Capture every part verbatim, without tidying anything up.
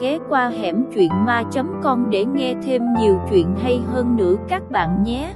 ghé qua hẻm truyện ma chấm com để nghe thêm nhiều chuyện hay hơn nữa các bạn nhé.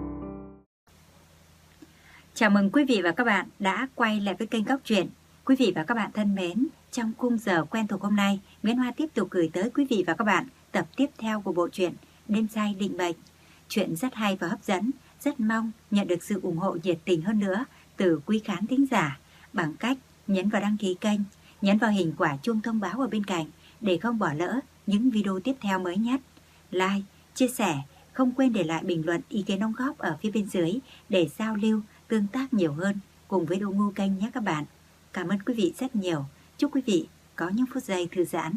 Chào mừng quý vị và các bạn đã quay lại với kênh Góc Truyện. Quý vị và các bạn thân mến, trong khung giờ quen thuộc hôm nay, Nguyễn Hoa tiếp tục gửi tới quý vị và các bạn tập tiếp theo của bộ truyện Đêm Say Định Mệnh. Chuyện rất hay và hấp dẫn, rất mong nhận được sự ủng hộ nhiệt tình hơn nữa từ quý khán thính giả bằng cách nhấn vào đăng ký kênh, nhấn vào hình quả chuông thông báo ở bên cạnh để không bỏ lỡ những video tiếp theo mới nhất. Like, chia sẻ, không quên để lại bình luận ý kiến đóng góp ở phía bên dưới để giao lưu, tương tác nhiều hơn cùng với đội ngũ kênh nhé các bạn. Cảm ơn quý vị rất nhiều. Chúc quý vị có những phút giây thư giãn.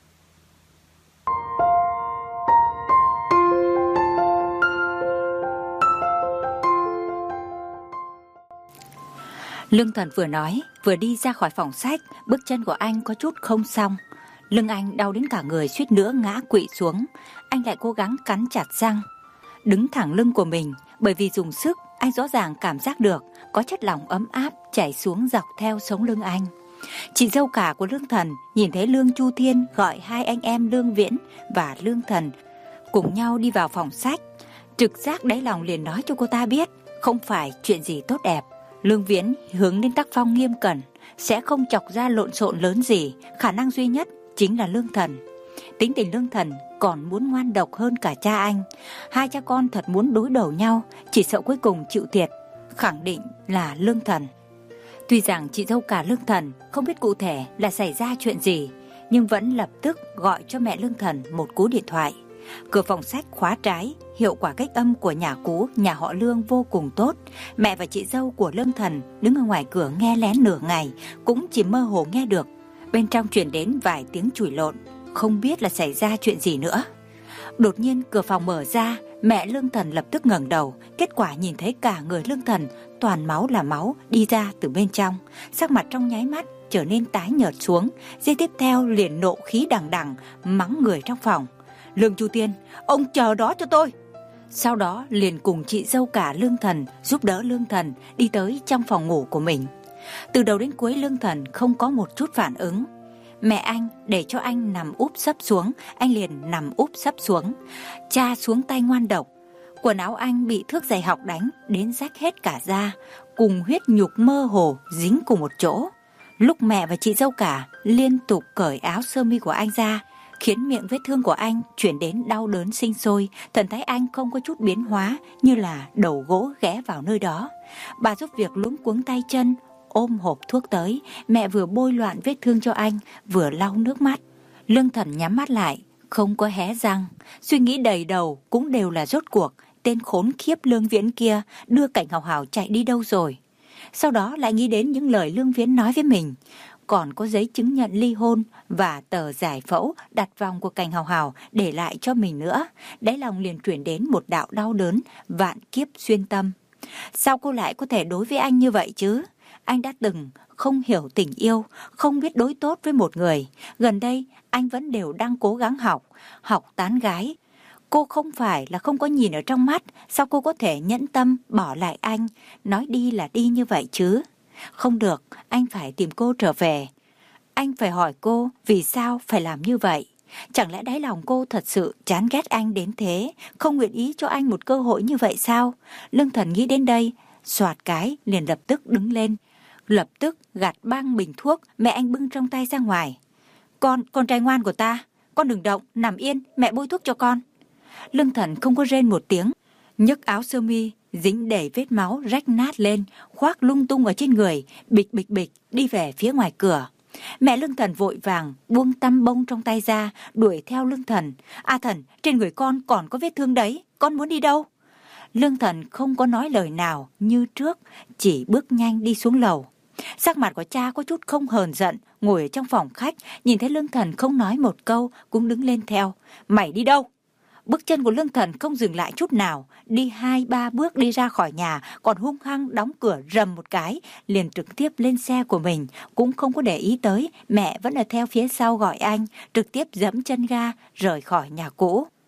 Lương Thần vừa nói, vừa đi ra khỏi phòng sách, bước chân của anh có chút không xong. Lưng anh đau đến cả người suýt nữa ngã quỵ xuống. Anh lại cố gắng cắn chặt răng, đứng thẳng lưng của mình, bởi vì dùng sức, anh rõ ràng cảm giác được có chất lỏng ấm áp chảy xuống dọc theo sống lưng anh. Chị dâu cả của Lương Thần nhìn thấy Lương Chu Thiên gọi hai anh em Lương Viễn và Lương Thần cùng nhau đi vào phòng sách. Trực giác đáy lòng liền nói cho cô ta biết không phải chuyện gì tốt đẹp. Lương Viễn hướng đến tác phong nghiêm cẩn, sẽ không chọc ra lộn xộn lớn gì, khả năng duy nhất chính là Lương Thần. Tính tình Lương Thần còn muốn ngoan độc hơn cả cha anh. Hai cha con thật muốn đối đầu nhau, chỉ sợ cuối cùng chịu thiệt khẳng định là Lương Thần. Tuy rằng chị dâu cả Lương Thần không biết cụ thể là xảy ra chuyện gì, nhưng vẫn lập tức gọi cho mẹ Lương Thần một cú điện thoại. Cửa phòng sách khóa trái, hiệu quả cách âm của nhà cũ nhà họ Lương vô cùng tốt. Mẹ và chị dâu của Lương Thần đứng ở ngoài cửa nghe lén nửa ngày, cũng chỉ mơ hồ nghe được bên trong truyền đến vài tiếng chửi lộn, không biết là xảy ra chuyện gì nữa. Đột nhiên cửa phòng mở ra, mẹ Lương Thần lập tức ngẩng đầu, kết quả nhìn thấy cả người Lương Thần toàn máu là máu đi ra từ bên trong. Sắc mặt trong nháy mắt trở nên tái nhợt xuống, giây tiếp theo liền nộ khí đằng đằng mắng người trong phòng. Lương Chu Tiên, ông chờ đó cho tôi. Sau đó liền cùng chị dâu cả Lương Thần giúp đỡ Lương Thần đi tới trong phòng ngủ của mình. Từ đầu đến cuối Lương Thần không có một chút phản ứng. Mẹ anh để cho anh nằm úp sấp xuống, anh liền nằm úp sấp xuống. Cha xuống tay ngoan độc. Quần áo anh bị thước giày học đánh đến rách hết cả da, cùng huyết nhục mơ hồ dính cùng một chỗ. Lúc mẹ và chị dâu cả liên tục cởi áo sơ mi của anh ra, khiến miệng vết thương của anh chuyển đến đau đớn sinh sôi. Thần thái anh không có chút biến hóa, như là đầu gỗ ghé vào nơi đó. Bà giúp việc luống cuống tay chân, ôm hộp thuốc tới. Mẹ vừa bôi loạn vết thương cho anh, vừa lau nước mắt. Lương Thần nhắm mắt lại, không có hé răng. Suy nghĩ đầy đầu cũng đều là rốt cuộc tên khốn khiếp Lương Viễn kia đưa Cảnh Hào Hào chạy đi đâu rồi. Sau đó lại nghĩ đến những lời Lương Viễn nói với mình, còn có giấy chứng nhận ly hôn và tờ giải phẫu đặt vòng của Cảnh Hào Hào để lại cho mình nữa. Đáy lòng liền chuyển đến một đạo đau đớn vạn kiếp xuyên tâm. Sao cô lại có thể đối với anh như vậy chứ? Anh đã từng không hiểu tình yêu, không biết đối tốt với một người. Gần đây anh vẫn đều đang cố gắng học, học tán gái. Cô không phải là không có nhìn ở trong mắt, sao cô có thể nhẫn tâm bỏ lại anh, nói đi là đi như vậy chứ? Không được, anh phải tìm cô trở về. Anh phải hỏi cô vì sao phải làm như vậy. Chẳng lẽ đáy lòng cô thật sự chán ghét anh đến thế, không nguyện ý cho anh một cơ hội như vậy sao? Lương Thần nghĩ đến đây, xoạt cái liền lập tức đứng lên, lập tức gạt băng bình thuốc mẹ anh bưng trong tay ra ngoài. Con, con trai ngoan của ta, con đừng động, nằm yên, mẹ bôi thuốc cho con. Lương Thần không có rên một tiếng, nhấc áo sơ mi dính đầy vết máu rách nát lên, khoác lung tung ở trên người, bịch bịch bịch đi về phía ngoài cửa. Mẹ Lương Thần vội vàng buông tăm bông trong tay ra, đuổi theo Lương Thần. A Thần, trên người con còn có vết thương đấy, con muốn đi đâu? Lương Thần không có nói lời nào như trước, chỉ bước nhanh đi xuống lầu. Sắc mặt của cha có chút không hờn giận, ngồi ở trong phòng khách, nhìn thấy Lương Thần không nói một câu, cũng đứng lên theo. Mày đi đâu? Bước chân của Lương Thần không dừng lại chút nào, đi hai ba bước đi ra khỏi nhà, còn hung hăng đóng cửa rầm một cái, liền trực tiếp lên xe của mình, cũng không có để ý tới mẹ vẫn ở theo phía sau gọi anh, trực tiếp giẫm chân ga rời khỏi nhà cũ.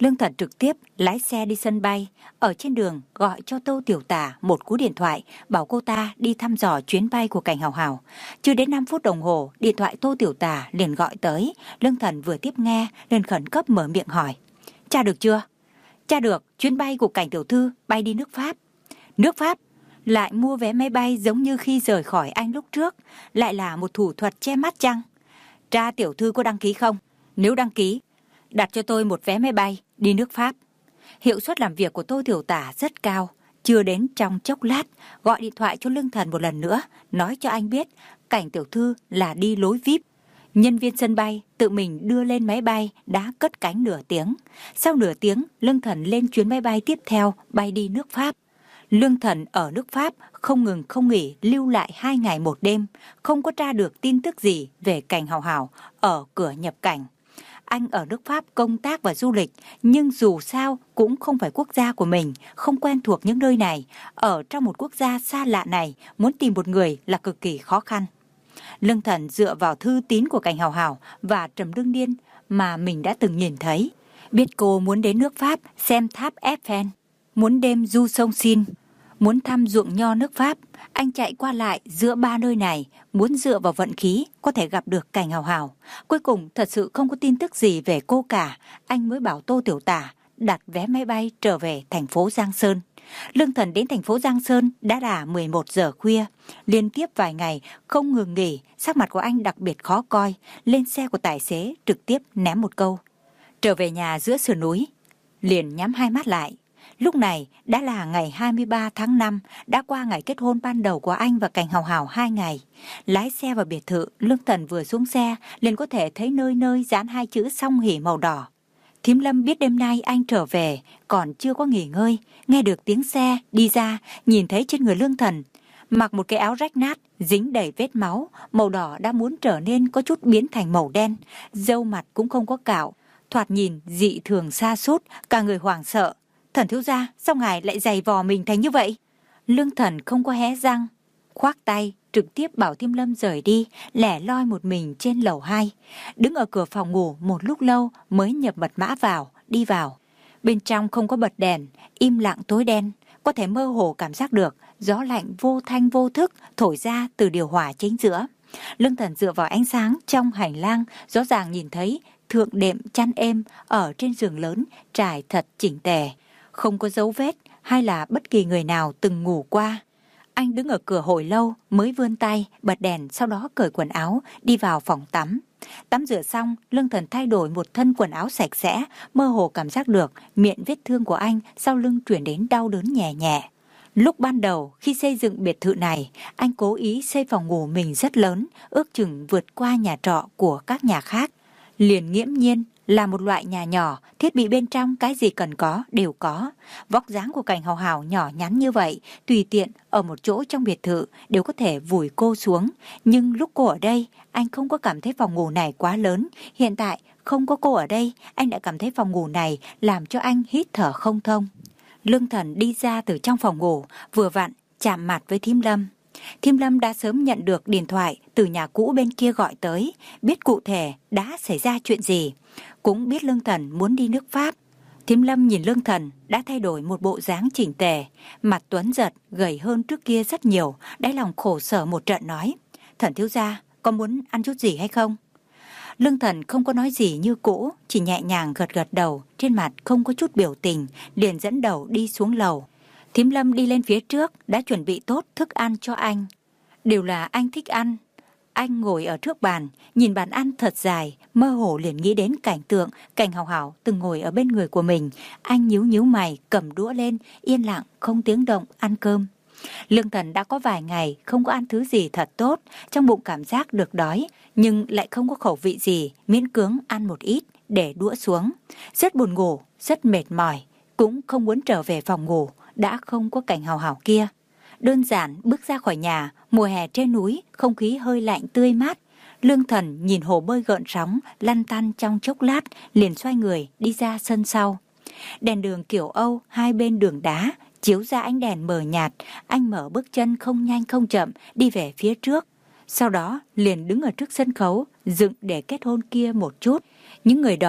Lương Thần trực tiếp lái xe đi sân bay, ở trên đường gọi cho Tô Tiểu Tả một cú điện thoại, bảo cô ta đi thăm dò chuyến bay của Cảnh Hào Hào. Chưa đến năm phút đồng hồ, điện thoại Tô Tiểu Tả liền gọi tới. Lương Thần vừa tiếp nghe, liền khẩn cấp mở miệng hỏi: "Tra được chưa?" "Tra được, chuyến bay của Cảnh tiểu thư bay đi nước Pháp." "Nước Pháp? Lại mua vé máy bay giống như khi rời khỏi Anh lúc trước, lại là một thủ thuật che mắt chăng?" "Tra tiểu thư có đăng ký không? Nếu đăng ký, đặt cho tôi một vé máy bay đi nước Pháp." Hiệu suất làm việc của Tô Tiểu Tả rất cao. Chưa đến trong chốc lát, gọi điện thoại cho Lương Thần một lần nữa, nói cho anh biết Cảnh tiểu thư là đi lối vi ai pi. Nhân viên sân bay tự mình đưa lên máy bay đã cất cánh nửa tiếng. Sau nửa tiếng, Lương Thần lên chuyến máy bay tiếp theo bay đi nước Pháp. Lương Thần ở nước Pháp không ngừng không nghỉ lưu lại hai ngày một đêm, không có tra được tin tức gì về Cảnh Hào Hào ở cửa nhập cảnh. Anh ở nước Pháp công tác và du lịch, nhưng dù sao cũng không phải quốc gia của mình, không quen thuộc những nơi này. Ở trong một quốc gia xa lạ này, muốn tìm một người là cực kỳ khó khăn. Lương Thần dựa vào thư tín của Cảnh Hào Hào và Trầm Đương Niên mà mình đã từng nhìn thấy. Biết cô muốn đến nước Pháp xem tháp Eiffel, muốn đêm du sông Seine, muốn thăm ruộng nho nước Pháp. Anh chạy qua lại giữa ba nơi này, muốn dựa vào vận khí có thể gặp được Cảnh Hào Hào. Cuối cùng thật sự không có tin tức gì về cô cả, anh mới bảo Tô Tiểu Tả đặt vé máy bay trở về thành phố Giang Sơn. Lương Thần đến thành phố Giang Sơn đã là mười một giờ khuya. Liên tiếp vài ngày không ngừng nghỉ, sắc mặt của anh đặc biệt khó coi. Lên xe của tài xế trực tiếp ném một câu: "Trở về nhà giữa sườn núi." Liền nhắm hai mắt lại. Lúc này đã là ngày hai mươi ba tháng năm, đã qua ngày kết hôn ban đầu của anh và Cảnh Hào Hào hai ngày. Lái xe vào biệt thự, Lương Thần vừa xuống xe liền có thể thấy nơi nơi dán hai chữ song hỷ màu đỏ. Thím Lâm biết đêm nay anh trở về, còn chưa có nghỉ ngơi, nghe được tiếng xe đi ra, nhìn thấy trên người Lương Thần mặc một cái áo rách nát, dính đầy vết máu, màu đỏ đã muốn trở nên có chút biến thành màu đen, râu mặt cũng không có cạo, thoạt nhìn dị thường sa sút, cả người hoảng sợ. "Thần thiếu gia, sao ngài lại giày vò mình thành như vậy?" Lương Thần không có hé răng, khoác tay trực tiếp bảo Thím Lâm rời đi, lẻ loi một mình trên lầu hai. Đứng ở cửa phòng ngủ một lúc lâu mới nhập mật mã vào, đi vào. Bên trong không có bật đèn, im lặng tối đen, có thể mơ hồ cảm giác được gió lạnh vô thanh vô thức thổi ra từ điều hòa chính giữa. Lương Thần dựa vào ánh sáng trong hành lang, rõ ràng nhìn thấy thượng đệm chăn êm ở trên giường lớn trải thật chỉnh tề, không có dấu vết hay là bất kỳ người nào từng ngủ qua. Anh đứng ở cửa hồi lâu mới vươn tay bật đèn, sau đó cởi quần áo đi vào phòng tắm. Tắm rửa xong, Lương Thần thay đổi một thân quần áo sạch sẽ, mơ hồ cảm giác được miệng vết thương của anh sau lưng chuyển đến đau đớn nhẹ nhẹ. Lúc ban đầu khi xây dựng biệt thự này, anh cố ý xây phòng ngủ mình rất lớn, ước chừng vượt qua nhà trọ của các nhà khác. Liền nghiễm nhiên là một loại nhà nhỏ, thiết bị bên trong cái gì cần có đều có. Vóc dáng của Cảnh Hào Hào nhỏ nhắn như vậy, tùy tiện ở một chỗ trong biệt thự đều có thể vùi cô xuống. Nhưng lúc cô ở đây, anh không có cảm thấy phòng ngủ này quá lớn. Hiện tại không có cô ở đây, anh đã cảm thấy phòng ngủ này làm cho anh hít thở không thông. Lương Thần đi ra từ trong phòng ngủ, vừa vặn chạm mặt với Thím Lâm. Thím Lâm đã sớm nhận được điện thoại từ nhà cũ bên kia gọi tới, biết cụ thể đã xảy ra chuyện gì, cũng biết Lương Thần muốn đi nước Pháp. Thím Lâm nhìn Lương Thần đã thay đổi một bộ dáng chỉnh tề, mặt tuấn giật, gầy hơn trước kia rất nhiều, đáy lòng khổ sở một trận nói: "Thần thiếu gia, có muốn ăn chút gì hay không?" Lương Thần không có nói gì như cũ, chỉ nhẹ nhàng gật gật đầu, trên mặt không có chút biểu tình, liền dẫn đầu đi xuống lầu. Thím Lâm đi lên phía trước đã chuẩn bị tốt thức ăn cho anh, đều là anh thích ăn. Anh ngồi ở trước bàn, nhìn bàn ăn thật dài, mơ hồ liền nghĩ đến cảnh tượng Cảnh Hào Hào từng ngồi ở bên người của mình. Anh nhíu nhíu mày, cầm đũa lên, yên lặng không tiếng động ăn cơm. Lương Thần đã có vài ngày không có ăn thứ gì thật tốt, trong bụng cảm giác được đói, nhưng lại không có khẩu vị gì, miễn cưỡng ăn một ít để đũa xuống. Rất buồn ngủ, rất mệt mỏi, cũng không muốn trở về phòng ngủ, đã không có Cảnh Hào Hào kia. Đơn giản bước ra khỏi nhà, mùa hè trên núi, không khí hơi lạnh tươi mát. Lương Thần nhìn hồ bơi gợn sóng, lăn tăn trong chốc lát, liền xoay người đi ra sân sau. Đèn đường kiểu Âu, hai bên đường đá, chiếu ra ánh đèn mờ nhạt. Anh mở bước chân không nhanh không chậm, đi về phía trước. Sau đó liền đứng ở trước sân khấu, dựng để kết hôn kia một chút. Những người đó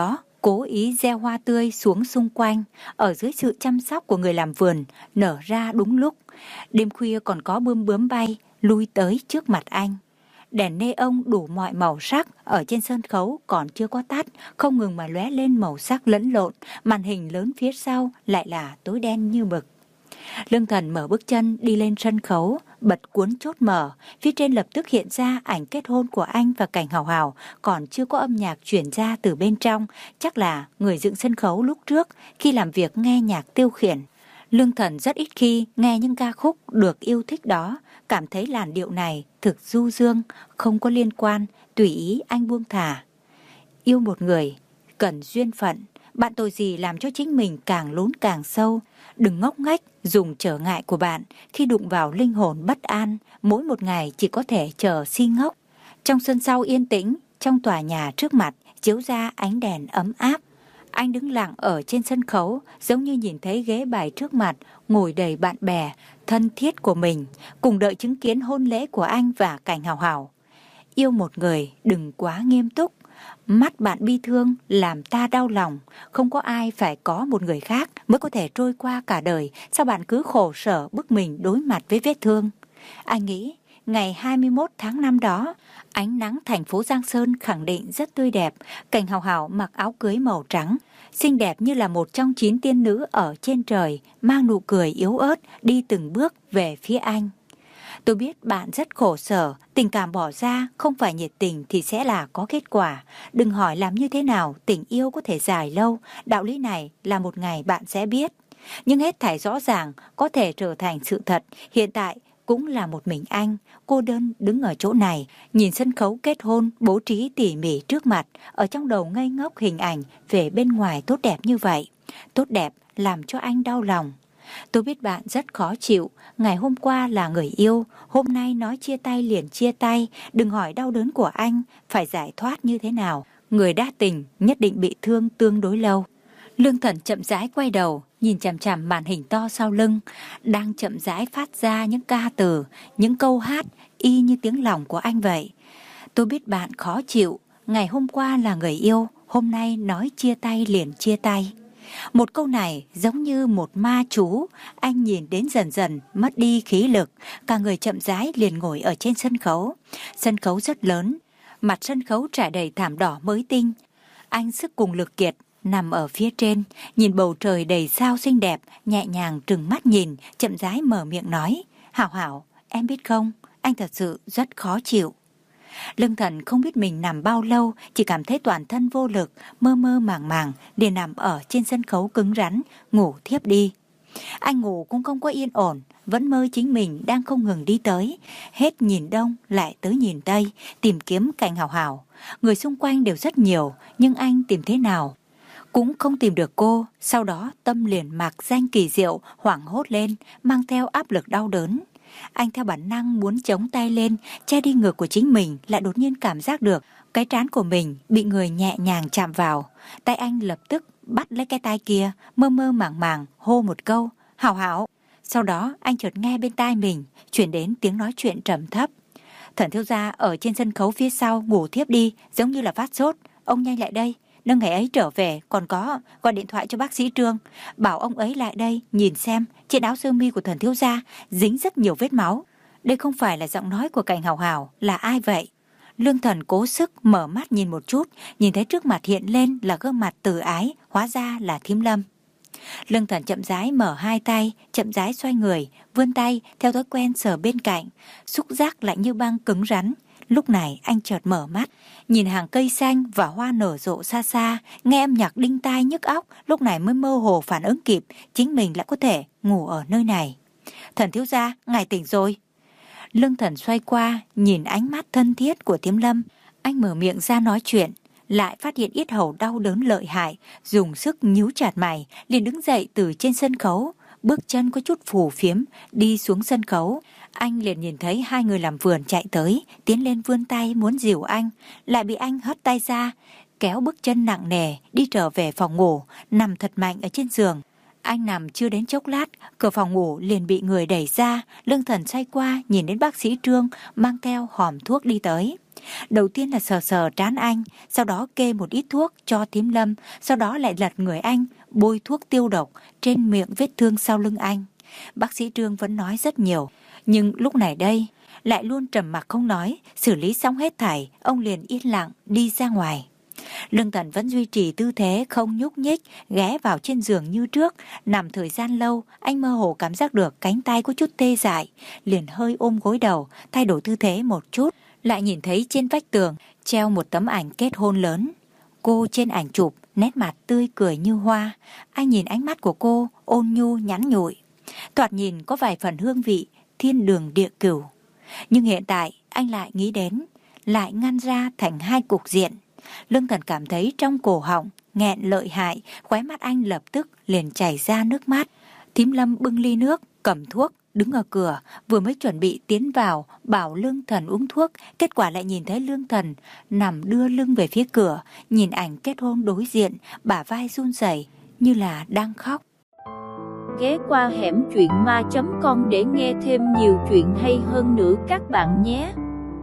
cố ý gieo hoa tươi xuống xung quanh, ở dưới sự chăm sóc của người làm vườn, nở ra đúng lúc. Đêm khuya còn có bướm bướm bay, lui tới trước mặt anh. Đèn neon đủ mọi màu sắc ở trên sân khấu còn chưa có tắt, không ngừng mà lóe lên màu sắc lẫn lộn, màn hình lớn phía sau lại là tối đen như mực. Lương Thần mở bước chân đi lên sân khấu, bật cuốn chốt mở, phía trên lập tức hiện ra ảnh kết hôn của anh và Cảnh Hào Hào, còn chưa có âm nhạc chuyển ra từ bên trong, chắc là người dựng sân khấu lúc trước khi làm việc nghe nhạc tiêu khiển. Lương Thần rất ít khi nghe những ca khúc được yêu thích đó, cảm thấy làn điệu này thực du dương, không có liên quan, tùy ý anh buông thả. Yêu một người, cần duyên phận, bạn tội gì làm cho chính mình càng lún càng sâu. Đừng ngốc nghếch dùng trở ngại của bạn khi đụng vào linh hồn bất an, mỗi một ngày chỉ có thể chờ si ngốc. Trong sân sau yên tĩnh, trong tòa nhà trước mặt chiếu ra ánh đèn ấm áp. Anh đứng lặng ở trên sân khấu, giống như nhìn thấy ghế bài trước mặt, ngồi đầy bạn bè, thân thiết của mình, cùng đợi chứng kiến hôn lễ của anh và Cảnh Hào Hào. Yêu một người đừng quá nghiêm túc, mắt bạn bi thương làm ta đau lòng, không có ai phải có một người khác mới có thể trôi qua cả đời, sao bạn cứ khổ sở bức mình đối mặt với vết thương. Anh nghĩ ngày hai mươi mốt tháng năm đó, ánh nắng thành phố Giang Sơn khẳng định rất tươi đẹp. Cảnh Hào Hào mặc áo cưới màu trắng, xinh đẹp như là một trong chín tiên nữ ở trên trời, mang nụ cười yếu ớt đi từng bước về phía anh. Tôi biết bạn rất khổ sở, tình cảm bỏ ra không phải nhiệt tình thì sẽ là có kết quả. Đừng hỏi làm như thế nào tình yêu có thể dài lâu, đạo lý này là một ngày bạn sẽ biết. Nhưng hết thảy rõ ràng có thể trở thành sự thật. Hiện tại cũng là một mình anh, cô đơn đứng ở chỗ này, nhìn sân khấu kết hôn bố trí tỉ mỉ trước mặt, ở trong đầu ngây ngốc hình ảnh về bên ngoài tốt đẹp như vậy. Tốt đẹp làm cho anh đau lòng. Tôi biết bạn rất khó chịu, ngày hôm qua là người yêu, hôm nay nói chia tay liền chia tay, đừng hỏi đau đớn của anh, phải giải thoát như thế nào. Người đa tình nhất định bị thương tương đối lâu. Lương Thần chậm rãi quay đầu, nhìn chằm chằm màn hình to sau lưng, đang chậm rãi phát ra những ca từ, những câu hát y như tiếng lòng của anh vậy. Tôi biết bạn khó chịu, ngày hôm qua là người yêu, hôm nay nói chia tay liền chia tay. Một câu này giống như một ma chú, anh nhìn đến dần dần mất đi khí lực, cả người chậm rãi liền ngồi ở trên sân khấu. Sân khấu rất lớn, mặt sân khấu trải đầy thảm đỏ mới tinh. Anh sức cùng lực kiệt, nằm ở phía trên, nhìn bầu trời đầy sao xinh đẹp, nhẹ nhàng trừng mắt nhìn, chậm rãi mở miệng nói, Hảo Hảo, em biết không, anh thật sự rất khó chịu. Lương Thần không biết mình nằm bao lâu, chỉ cảm thấy toàn thân vô lực, mơ mơ màng màng, liền nằm ở trên sân khấu cứng rắn, ngủ thiếp đi. Anh ngủ cũng không có yên ổn, vẫn mơ chính mình đang không ngừng đi tới, hết nhìn đông lại tới nhìn tây, tìm kiếm Cảnh Hào Hào. Người xung quanh đều rất nhiều, nhưng anh tìm thế nào cũng không tìm được cô. Sau đó tâm liền mạc danh kỳ diệu, hoảng hốt lên, mang theo áp lực đau đớn. Anh theo bản năng muốn chống tay lên, che đi ngực của chính mình, lại đột nhiên cảm giác được cái trán của mình bị người nhẹ nhàng chạm vào. Tay anh lập tức bắt lấy cái tay kia, mơ mơ màng màng hô một câu, Hảo Hảo. Sau đó anh chợt nghe bên tai mình chuyển đến tiếng nói chuyện trầm thấp. Thần thiếu gia ở trên sân khấu phía sau ngủ thiếp đi, giống như là phát sốt. Ông nhanh lại đây, nâng ngày ấy trở về, còn có gọi điện thoại cho bác sĩ Trương, bảo ông ấy lại đây nhìn xem trên áo sơ mi của thần thiếu gia dính rất nhiều vết máu. Đây không phải là giọng nói của Cảnh Hào Hào, là ai vậy? Lương Thần cố sức mở mắt nhìn một chút, nhìn thấy trước mặt hiện lên là gương mặt từ ái, hóa ra là Thím Lâm. Lương Thần chậm rãi mở hai tay, chậm rãi xoay người, vươn tay theo thói quen sờ bên cạnh, xúc giác lạnh như băng cứng rắn. Lúc này anh chợt mở mắt, nhìn hàng cây xanh và hoa nở rộ xa xa, nghe âm nhạc đinh tai nhức óc, lúc này mới mơ hồ phản ứng kịp, chính mình lại có thể ngủ ở nơi này. Thần thiếu gia, ngài tỉnh rồi. Lương Thần xoay qua, nhìn ánh mắt thân thiết của Thím Lâm, anh mở miệng ra nói chuyện, lại phát hiện yết hầu đau đớn lợi hại, dùng sức nhíu chặt mày, liền đứng dậy từ trên sân khấu, bước chân có chút phù phiếm, đi xuống sân khấu. Anh liền nhìn thấy hai người làm vườn chạy tới, tiến lên vươn tay muốn dìu anh, lại bị anh hất tay ra, kéo bước chân nặng nề đi trở về phòng ngủ, nằm thật mạnh ở trên giường. Anh nằm chưa đến chốc lát, cửa phòng ngủ liền bị người đẩy ra. Lương Thần xoay qua nhìn đến bác sĩ Trương mang theo hòm thuốc đi tới. Đầu tiên là sờ sờ trán anh, sau đó kê một ít thuốc cho Thím Lâm, sau đó lại lật người anh, bôi thuốc tiêu độc trên miệng vết thương sau lưng anh. Bác sĩ Trương vẫn nói rất nhiều, nhưng lúc này đây lại luôn trầm mặc không nói. Xử lý xong hết thảy, ông liền yên lặng đi ra ngoài. Lương Thần vẫn duy trì tư thế không nhúc nhích, ghé vào trên giường như trước. Nằm thời gian lâu, anh mơ hồ cảm giác được cánh tay có chút tê dại, liền hơi ôm gối đầu, thay đổi tư thế một chút. Lại nhìn thấy trên vách tường treo một tấm ảnh kết hôn lớn. Cô trên ảnh chụp, nét mặt tươi cười như hoa. Anh nhìn ánh mắt của cô ôn nhu nhắn nhủi, thoạt nhìn có vài phần hương vị thiên đường địa cửu. Nhưng hiện tại anh lại nghĩ đến, lại ngăn ra thành hai cục diện. Lương Thần cảm thấy trong cổ họng nghẹn lợi hại, khóe mắt anh lập tức liền chảy ra nước mắt. Thím Lâm bưng ly nước, cầm thuốc, đứng ở cửa, vừa mới chuẩn bị tiến vào bảo Lương Thần uống thuốc, kết quả lại nhìn thấy Lương Thần nằm đưa lưng về phía cửa, nhìn ảnh kết hôn đối diện, bả vai run rẩy như là đang khóc. Ghé qua hẻm truyện ma chấm com để nghe thêm nhiều chuyện hay hơn nữa các bạn nhé.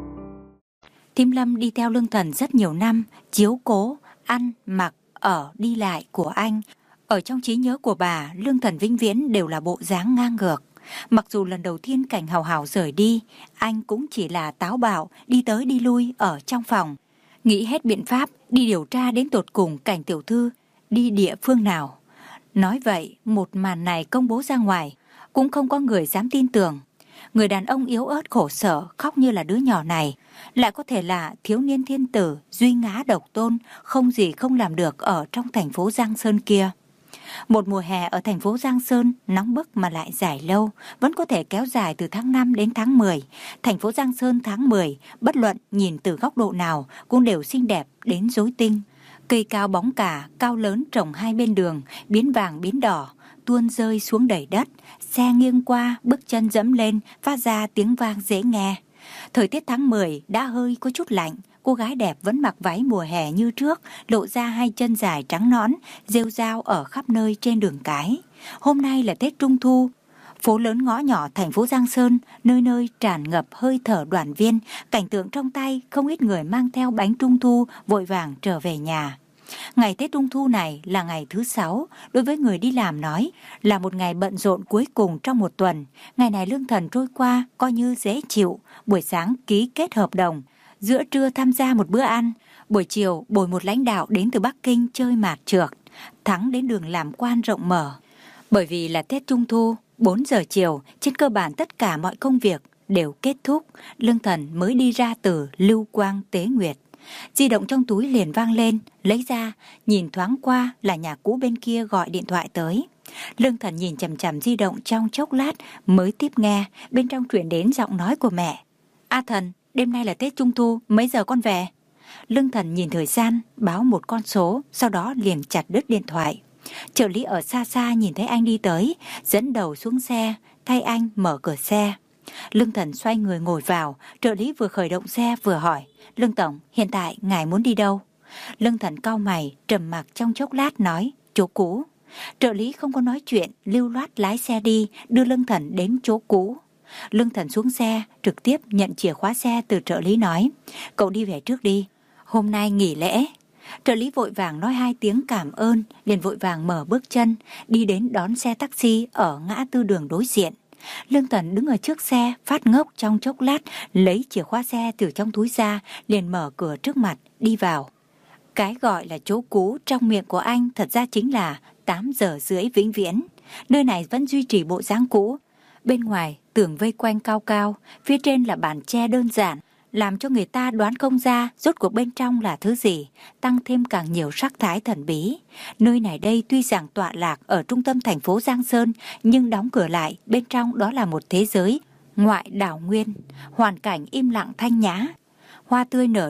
Thím Lâm đi theo Lương Thần rất nhiều năm, chiếu cố, ăn, mặc, ở, đi lại của anh. Ở trong trí nhớ của bà, Lương Thần vĩnh viễn đều là bộ dáng ngang ngược. Mặc dù lần đầu tiên Cảnh Hào Hào rời đi, anh cũng chỉ là táo bạo, đi tới đi lui ở trong phòng. Nghĩ hết biện pháp, đi điều tra đến tột cùng Cảnh tiểu thư đi địa phương nào. Nói vậy, một màn này công bố ra ngoài, cũng không có người dám tin tưởng. Người đàn ông yếu ớt khổ sở, khóc như là đứa nhỏ này, lại có thể là thiếu niên thiên tử, duy ngã độc tôn, không gì không làm được ở trong thành phố Giang Sơn kia. Một mùa hè ở thành phố Giang Sơn nóng bức mà lại dài lâu, vẫn có thể kéo dài từ tháng năm đến tháng mười. Thành phố Giang Sơn tháng mười, bất luận nhìn từ góc độ nào cũng đều xinh đẹp đến rối tinh. Cây cao bóng cả, cao lớn trồng hai bên đường, biến vàng biến đỏ, tuôn rơi xuống đầy đất. Xe nghiêng qua, bước chân dẫm lên, phát ra tiếng vang dễ nghe. Thời tiết tháng mười đã hơi có chút lạnh. Cô gái đẹp vẫn mặc váy mùa hè như trước, lộ ra hai chân dài trắng nõn, rêu rao ở khắp nơi trên đường cái. Hôm nay là Tết Trung Thu. Phố lớn ngõ nhỏ thành phố Giang Sơn, nơi nơi tràn ngập hơi thở đoàn viên, cảnh tượng trong tay không ít người mang theo bánh Trung Thu vội vàng trở về nhà. Ngày Tết Trung Thu này là ngày thứ sáu, đối với người đi làm nói là một ngày bận rộn cuối cùng trong một tuần. Ngày này Lương Thần trôi qua coi như dễ chịu, buổi sáng ký kết hợp đồng, giữa trưa tham gia một bữa ăn, buổi chiều bồi một lãnh đạo đến từ Bắc Kinh chơi mạt trượt, thắng đến đường làm quan rộng mở. Bởi vì là Tết Trung Thu, bốn giờ chiều, trên cơ bản tất cả mọi công việc đều kết thúc, Lương Thần mới đi ra từ Lưu Quang Tế Nguyệt. Di động trong túi liền vang lên, lấy ra, nhìn thoáng qua là nhà cũ bên kia gọi điện thoại tới. Lương Thần nhìn chằm chằm di động trong chốc lát mới tiếp nghe, bên trong truyền đến giọng nói của mẹ. A Thần, đêm nay là Tết Trung Thu, mấy giờ con về? Lương Thần nhìn thời gian, báo một con số, sau đó liền chặt đứt điện thoại. Trợ lý ở xa xa nhìn thấy anh đi tới, dẫn đầu xuống xe, thay anh mở cửa xe. Lương Thần xoay người ngồi vào, trợ lý vừa khởi động xe vừa hỏi, Lương Tổng, hiện tại ngài muốn đi đâu? Lương Thần cau mày, trầm mặc trong chốc lát nói, chỗ cũ. Trợ lý không có nói chuyện, lưu loát lái xe đi, đưa Lương Thần đến chỗ cũ. Lương Thần xuống xe, trực tiếp nhận chìa khóa xe từ trợ lý nói, cậu đi về trước đi, hôm nay nghỉ lễ. Trợ lý vội vàng nói hai tiếng cảm ơn, liền vội vàng mở bước chân, đi đến đón xe taxi ở ngã tư đường đối diện. Lương Thần đứng ở trước xe, phát ngốc trong chốc lát, lấy chìa khóa xe từ trong túi ra, liền mở cửa trước mặt, đi vào. Cái gọi là chỗ cũ trong miệng của anh thật ra chính là tám giờ rưỡi vĩnh viễn. Nơi này vẫn duy trì bộ dáng cũ. Bên ngoài, tường vây quanh cao cao, phía trên là bàn tre đơn giản, làm cho người ta đoán không ra rốt cuộc bên trong là thứ gì, tăng thêm càng nhiều sắc thái thần bí. Nơi này đây tuy rằng tọa lạc ở trung tâm thành phố Giang Sơn, nhưng đóng cửa lại, bên trong đó là một thế giới ngoại đảo nguyên, hoàn cảnh im lặng thanh nhã. Hoa tươi nở rộ,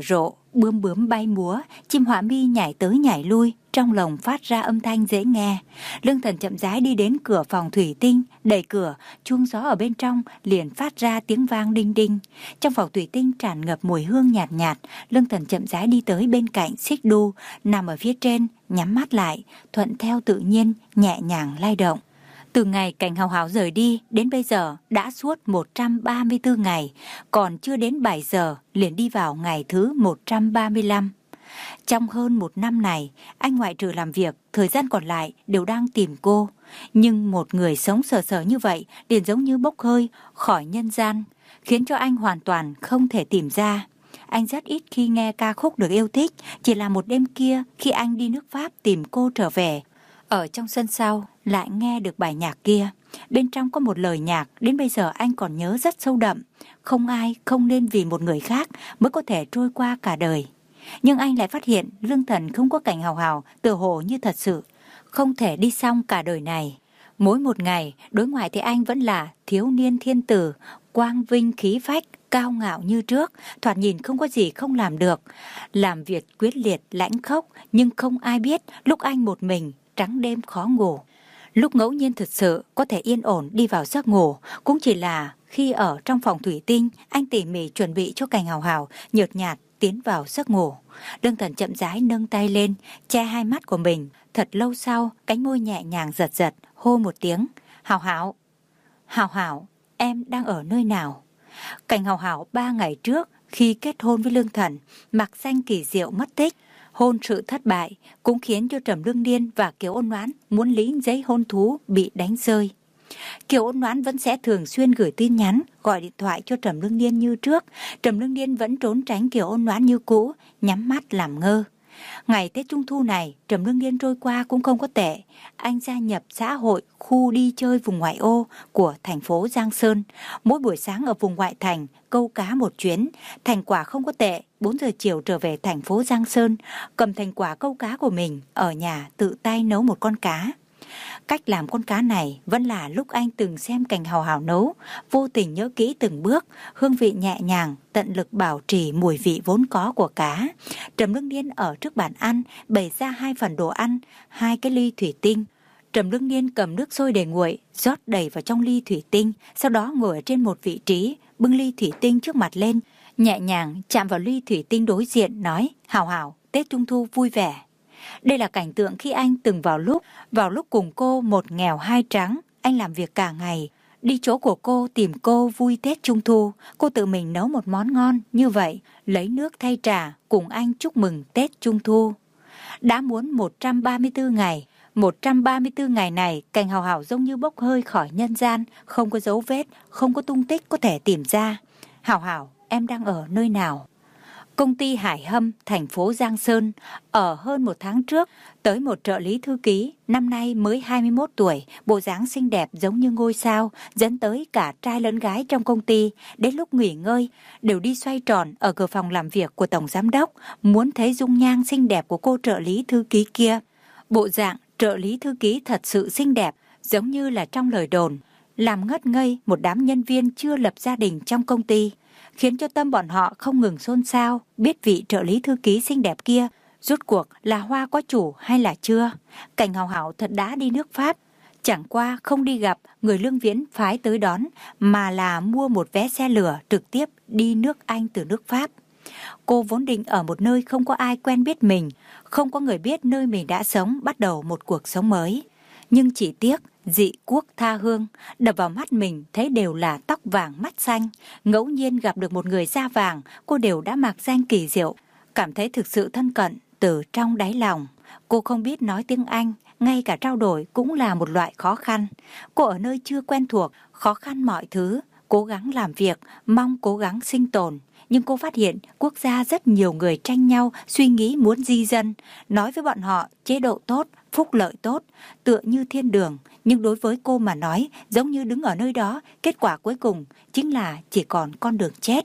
bướm bướm bay múa, chim họa mi nhảy tới nhảy lui, trong lồng phát ra âm thanh dễ nghe. Lương Thần chậm rãi đi đến cửa phòng thủy tinh, đẩy cửa, chuông gió ở bên trong liền phát ra tiếng vang đinh đinh. Trong phòng thủy tinh tràn ngập mùi hương nhạt nhạt. Lương Thần chậm rãi đi tới bên cạnh xích đu, nằm ở phía trên, nhắm mắt lại, thuận theo tự nhiên, nhẹ nhàng lay động. Từ ngày Cảnh Hào Hào rời đi đến bây giờ đã suốt một trăm ba mươi tư ngày, còn chưa đến bảy giờ liền đi vào ngày thứ một trăm ba mươi lăm. Trong hơn một năm này, anh ngoại trừ làm việc, thời gian còn lại đều đang tìm cô. Nhưng một người sống sờ sờ như vậy liền giống như bốc hơi khỏi nhân gian, khiến cho anh hoàn toàn không thể tìm ra. Anh rất ít khi nghe ca khúc được yêu thích, chỉ là một đêm kia khi anh đi nước Pháp tìm cô trở về. Ở trong sân sau lại nghe được bài nhạc kia. Bên trong có một lời nhạc đến bây giờ anh còn nhớ rất sâu đậm. Không ai không nên vì một người khác mới có thể trôi qua cả đời. Nhưng anh lại phát hiện Lương Thần không có Cảnh Hào Hào tựa hồ như thật sự không thể đi xong cả đời này. Mỗi một ngày đối ngoại thì anh vẫn là thiếu niên thiên tử, quang vinh khí phách, cao ngạo như trước, thoạt nhìn không có gì không làm được. Làm việc quyết liệt lãnh khốc, nhưng không ai biết lúc anh một mình trắng đêm khó ngủ. Lúc ngẫu nhiên thực sự có thể yên ổn đi vào giấc ngủ cũng chỉ là khi ở trong phòng thủy tinh, anh tỉ mỉ chuẩn bị cho Cảnh Hào Hào nhợt nhạt tiến vào giấc ngủ. Lương Thần chậm rãi nâng tay lên, che hai mắt của mình. Thật lâu sau, cánh môi nhẹ nhàng giật giật, hô một tiếng, Hào Hào. Hào Hào, em đang ở nơi nào? Cảnh Hào Hào ba ngày trước khi kết hôn với Lương Thần, mặc danh kỳ diệu mất tích. Hôn sự thất bại cũng khiến cho Trầm Lương Điên và Kiều Ôn Noãn muốn lý giấy hôn thú bị đánh rơi. Kiều Ôn Noãn vẫn sẽ thường xuyên gửi tin nhắn, gọi điện thoại cho Trầm Lương Điên như trước. Trầm Lương Điên vẫn trốn tránh Kiều Ôn Noãn như cũ, nhắm mắt làm ngơ. Ngày Tết Trung Thu này, Trầm Lương Điên trôi qua cũng không có tệ. Anh gia nhập xã hội khu đi chơi vùng ngoại ô của thành phố Giang Sơn. Mỗi buổi sáng ở vùng ngoại thành, câu cá một chuyến. Thành quả không có tệ, bốn giờ chiều trở về thành phố Giang Sơn, cầm thành quả câu cá của mình, ở nhà tự tay nấu một con cá. Cách làm con cá này vẫn là lúc anh từng xem Cảnh Hào Hào nấu, vô tình nhớ kỹ từng bước, hương vị nhẹ nhàng, tận lực bảo trì mùi vị vốn có của cá. Trầm Lương Điên ở trước bàn ăn, bày ra hai phần đồ ăn, hai cái ly thủy tinh. Trầm Lương Điên cầm nước sôi để nguội, rót đầy vào trong ly thủy tinh, sau đó ngồi ở trên một vị trí, bưng ly thủy tinh trước mặt lên, nhẹ nhàng chạm vào ly thủy tinh đối diện, nói, Hào Hào, Tết Trung Thu vui vẻ. Đây là cảnh tượng khi anh từng vào lúc, vào lúc cùng cô một nghèo hai trắng, anh làm việc cả ngày, đi chỗ của cô tìm cô vui Tết Trung Thu, cô tự mình nấu một món ngon như vậy, lấy nước thay trà, cùng anh chúc mừng Tết Trung Thu. Đã muốn một trăm ba mươi tư ngày, một trăm ba mươi tư ngày này, Cảnh Hào Hào giống như bốc hơi khỏi nhân gian, không có dấu vết, không có tung tích có thể tìm ra. Hào Hào, em đang ở nơi nào? Công ty Hải Hâm, thành phố Giang Sơn, ở hơn một tháng trước, tới một trợ lý thư ký, năm nay mới hai mươi mốt tuổi, bộ dáng xinh đẹp giống như ngôi sao, dẫn tới cả trai lẫn gái trong công ty, đến lúc nghỉ ngơi, đều đi xoay tròn ở cửa phòng làm việc của tổng giám đốc, muốn thấy dung nhan xinh đẹp của cô trợ lý thư ký kia. Bộ dạng trợ lý thư ký thật sự xinh đẹp, giống như là trong lời đồn, làm ngất ngây một đám nhân viên chưa lập gia đình trong công ty, khiến cho tâm bọn họ không ngừng xôn xao, biết vị trợ lý thư ký xinh đẹp kia rốt cuộc là hoa có chủ hay là chưa. Cảnh Hào Hào thật đã đi nước Pháp, chẳng qua không đi gặp người Lương Viễn phái tới đón, mà là mua một vé xe lửa trực tiếp đi nước Anh từ nước Pháp. Cô vốn định ở một nơi không có ai quen biết mình, không có người biết nơi mình đã sống, bắt đầu một cuộc sống mới. Nhưng chỉ tiếc dị quốc tha hương, đập vào mắt mình thấy đều là tóc vàng mắt xanh. Ngẫu nhiên gặp được một người da vàng, cô đều đã mặc danh kỳ diệu, cảm thấy thực sự thân cận từ trong đáy lòng. Cô không biết nói tiếng Anh, ngay cả trao đổi cũng là một loại khó khăn. Cô ở nơi chưa quen thuộc, khó khăn mọi thứ, cố gắng làm việc, mong cố gắng sinh tồn. Nhưng cô phát hiện quốc gia rất nhiều người tranh nhau suy nghĩ muốn di dân, nói với bọn họ chế độ tốt, phúc lợi tốt, tựa như thiên đường. Nhưng đối với cô mà nói, giống như đứng ở nơi đó, kết quả cuối cùng chính là chỉ còn con đường chết.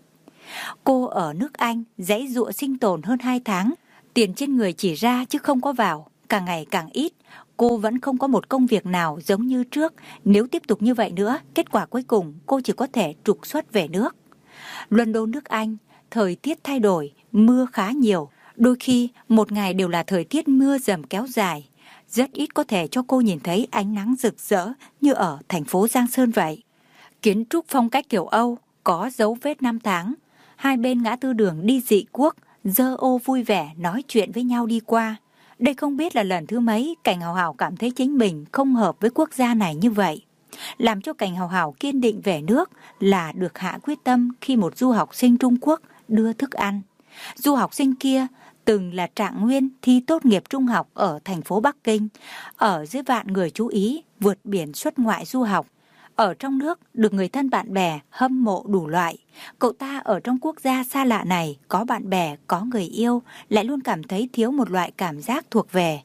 Cô ở nước Anh giãy giụa sinh tồn hơn hai tháng, tiền trên người chỉ ra chứ không có vào, càng ngày càng ít. Cô vẫn không có một công việc nào giống như trước. Nếu tiếp tục như vậy nữa, kết quả cuối cùng cô chỉ có thể trục xuất về nước. London nước Anh, thời tiết thay đổi, mưa khá nhiều. Đôi khi một ngày đều là thời tiết mưa dầm kéo dài. Rất ít có thể cho cô nhìn thấy ánh nắng rực rỡ như ở thành phố Giang Sơn vậy. Kiến trúc phong cách kiểu Âu, có dấu vết năm tháng. Hai bên ngã tư đường đi dị quốc, dơ ô vui vẻ nói chuyện với nhau đi qua. Đây không biết là lần thứ mấy Cảnh Hào Hào cảm thấy chính mình không hợp với quốc gia này như vậy. Làm cho Cảnh Hào Hào kiên định về nước là được hạ quyết tâm khi một du học sinh Trung Quốc đưa thức ăn. Du học sinh kia từng là trạng nguyên thi tốt nghiệp trung học ở thành phố Bắc Kinh, ở dưới vạn người chú ý vượt biển xuất ngoại du học. Ở trong nước được người thân bạn bè hâm mộ đủ loại. Cậu ta ở trong quốc gia xa lạ này có bạn bè, có người yêu, lại luôn cảm thấy thiếu một loại cảm giác thuộc về.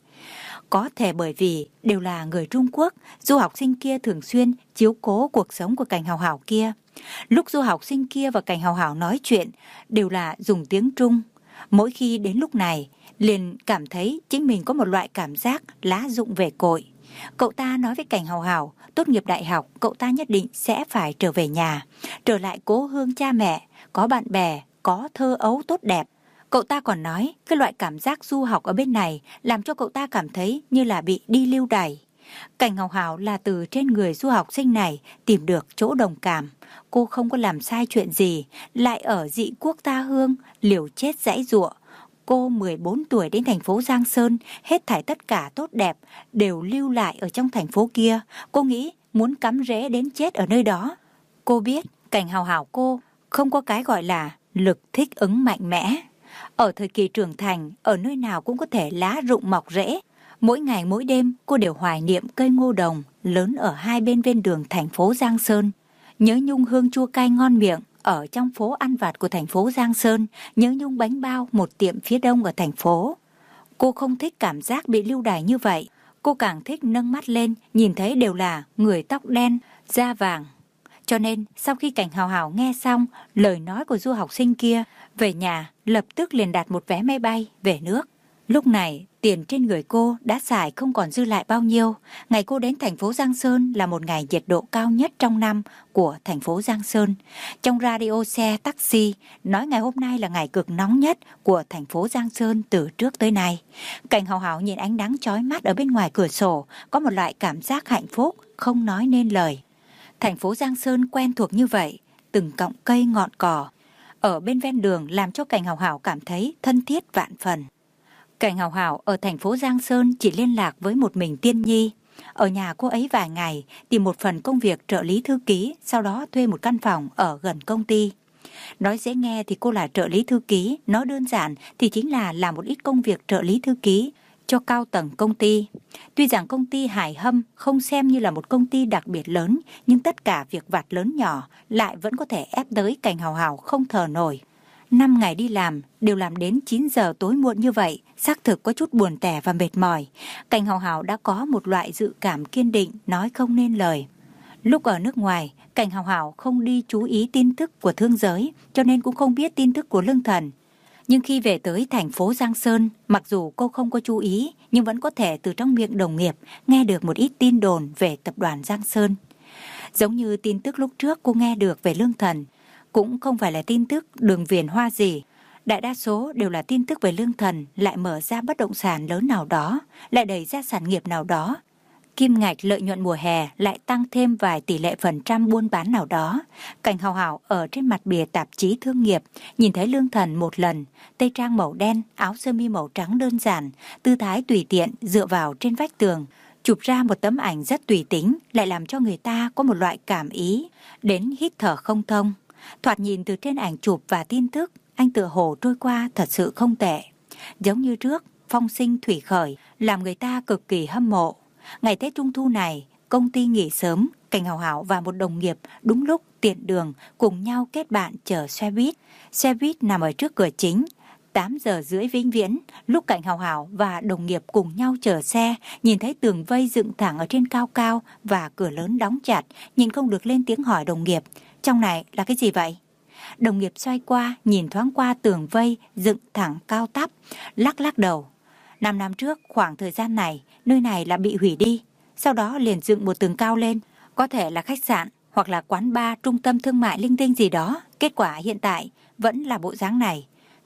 Có thể bởi vì đều là người Trung Quốc, du học sinh kia thường xuyên chiếu cố cuộc sống của Cảnh Hào Hào kia. Lúc du học sinh kia và Cảnh Hào Hào nói chuyện đều là dùng tiếng Trung. Mỗi khi đến lúc này, liền cảm thấy chính mình có một loại cảm giác lá rụng về cội. Cậu ta nói với Cảnh Hào Hào, tốt nghiệp đại học, cậu ta nhất định sẽ phải trở về nhà, trở lại cố hương cha mẹ, có bạn bè, có thơ ấu tốt đẹp. Cậu ta còn nói, cái loại cảm giác du học ở bên này làm cho cậu ta cảm thấy như là bị đi lưu đày. Cảnh Hào Hào là từ trên người du học sinh này tìm được chỗ đồng cảm. Cô không có làm sai chuyện gì, lại ở dị quốc ta hương, liều chết giãy giụa. Cô mười bốn tuổi đến thành phố Giang Sơn, hết thảy tất cả tốt đẹp đều lưu lại ở trong thành phố kia. Cô nghĩ muốn cắm rễ đến chết ở nơi đó. Cô biết Cảnh Hào Hào cô không có cái gọi là lực thích ứng mạnh mẽ. Ở thời kỳ trưởng thành, ở nơi nào cũng có thể lá rụng mọc rễ. Mỗi ngày mỗi đêm cô đều hoài niệm cây ngô đồng lớn ở hai bên ven đường thành phố Giang Sơn. Nhớ nhung hương chua cay ngon miệng ở trong phố ăn vặt của thành phố Giang Sơn, nhớ nhung bánh bao một tiệm phía đông ở thành phố. Cô không thích cảm giác bị lưu đày như vậy. Cô càng thích nâng mắt lên, nhìn thấy đều là người tóc đen, da vàng. Cho nên sau khi Cảnh Hào Hào nghe xong lời nói của du học sinh kia, về nhà lập tức liền đặt một vé máy bay về nước. Lúc này tiền trên người cô đã xài không còn dư lại bao nhiêu. Ngày cô đến thành phố Giang Sơn là một ngày nhiệt độ cao nhất trong năm của thành phố Giang Sơn. Trong radio xe taxi nói ngày hôm nay là ngày cực nóng nhất của thành phố Giang Sơn từ trước tới nay. Cảnh Hào Hào nhìn ánh nắng chói mắt ở bên ngoài cửa sổ, có một loại cảm giác hạnh phúc không nói nên lời. Thành phố Giang Sơn quen thuộc như vậy, từng cọng cây ngọn cỏ ở bên ven đường làm cho Cảnh Hào Hào cảm thấy thân thiết vạn phần. Cảnh Hào Hào ở thành phố Giang Sơn chỉ liên lạc với một mình Tiên Nhi. Ở nhà cô ấy vài ngày, tìm một phần công việc trợ lý thư ký, sau đó thuê một căn phòng ở gần công ty. Nói dễ nghe thì cô là trợ lý thư ký, nói đơn giản thì chính là làm một ít công việc trợ lý thư ký cho cao tầng công ty. Tuy rằng công ty Hải Hâm không xem như là một công ty đặc biệt lớn, nhưng tất cả việc vặt lớn nhỏ lại vẫn có thể ép tới Cảnh Hào Hào không thở nổi. Năm ngày đi làm đều làm đến chín giờ tối muộn như vậy, xác thực có chút buồn tẻ và mệt mỏi. Cảnh Hào Hào đã có một loại dự cảm kiên định nói không nên lời. Lúc ở nước ngoài, Cảnh Hào Hào không đi chú ý tin tức của thương giới, cho nên cũng không biết tin tức của Lương Thần. Nhưng khi về tới thành phố Giang Sơn, mặc dù cô không có chú ý, nhưng vẫn có thể từ trong miệng đồng nghiệp nghe được một ít tin đồn về tập đoàn Giang Sơn. Giống như tin tức lúc trước cô nghe được về Lương Thần, cũng không phải là tin tức đường viền hoa gì. Đại đa số đều là tin tức về Lương Thần lại mở ra bất động sản lớn nào đó, lại đẩy ra sản nghiệp nào đó. Kim ngạch lợi nhuận mùa hè lại tăng thêm vài tỷ lệ phần trăm buôn bán nào đó. Cảnh Hào Hào ở trên mặt bìa tạp chí thương nghiệp nhìn thấy Lương Thần một lần, tây trang màu đen, áo sơ mi màu trắng đơn giản, tư thái tùy tiện dựa vào trên vách tường, chụp ra một tấm ảnh rất tùy tính, lại làm cho người ta có một loại cảm ý đến hít thở không thông. Thoạt nhìn từ trên ảnh chụp và tin tức, anh tựa hồ trôi qua thật sự không tệ. Giống như trước, phong sinh thủy khởi, làm người ta cực kỳ hâm mộ. Ngày Tết Trung Thu này, công ty nghỉ sớm, Cảnh Hào Hào và một đồng nghiệp đúng lúc tiện đường cùng nhau kết bạn chờ xe buýt. Xe buýt nằm ở trước cửa chính. tám giờ rưỡi vĩnh viễn, lúc Cảnh Hào Hào và đồng nghiệp cùng nhau chờ xe, nhìn thấy tường vây dựng thẳng ở trên cao cao và cửa lớn đóng chặt, nhìn không được lên tiếng hỏi đồng nghiệp, trong này là cái gì vậy? Đồng nghiệp xoay qua, nhìn thoáng qua tường vây dựng thẳng cao tắp, lắc lắc đầu. Năm năm trước, khoảng thời gian này, nơi này là bị hủy đi, sau đó liền dựng một tường cao lên, có thể là khách sạn hoặc là quán bar, trung tâm thương mại linh tinh gì đó. Kết quả hiện tại vẫn là bộ dáng này.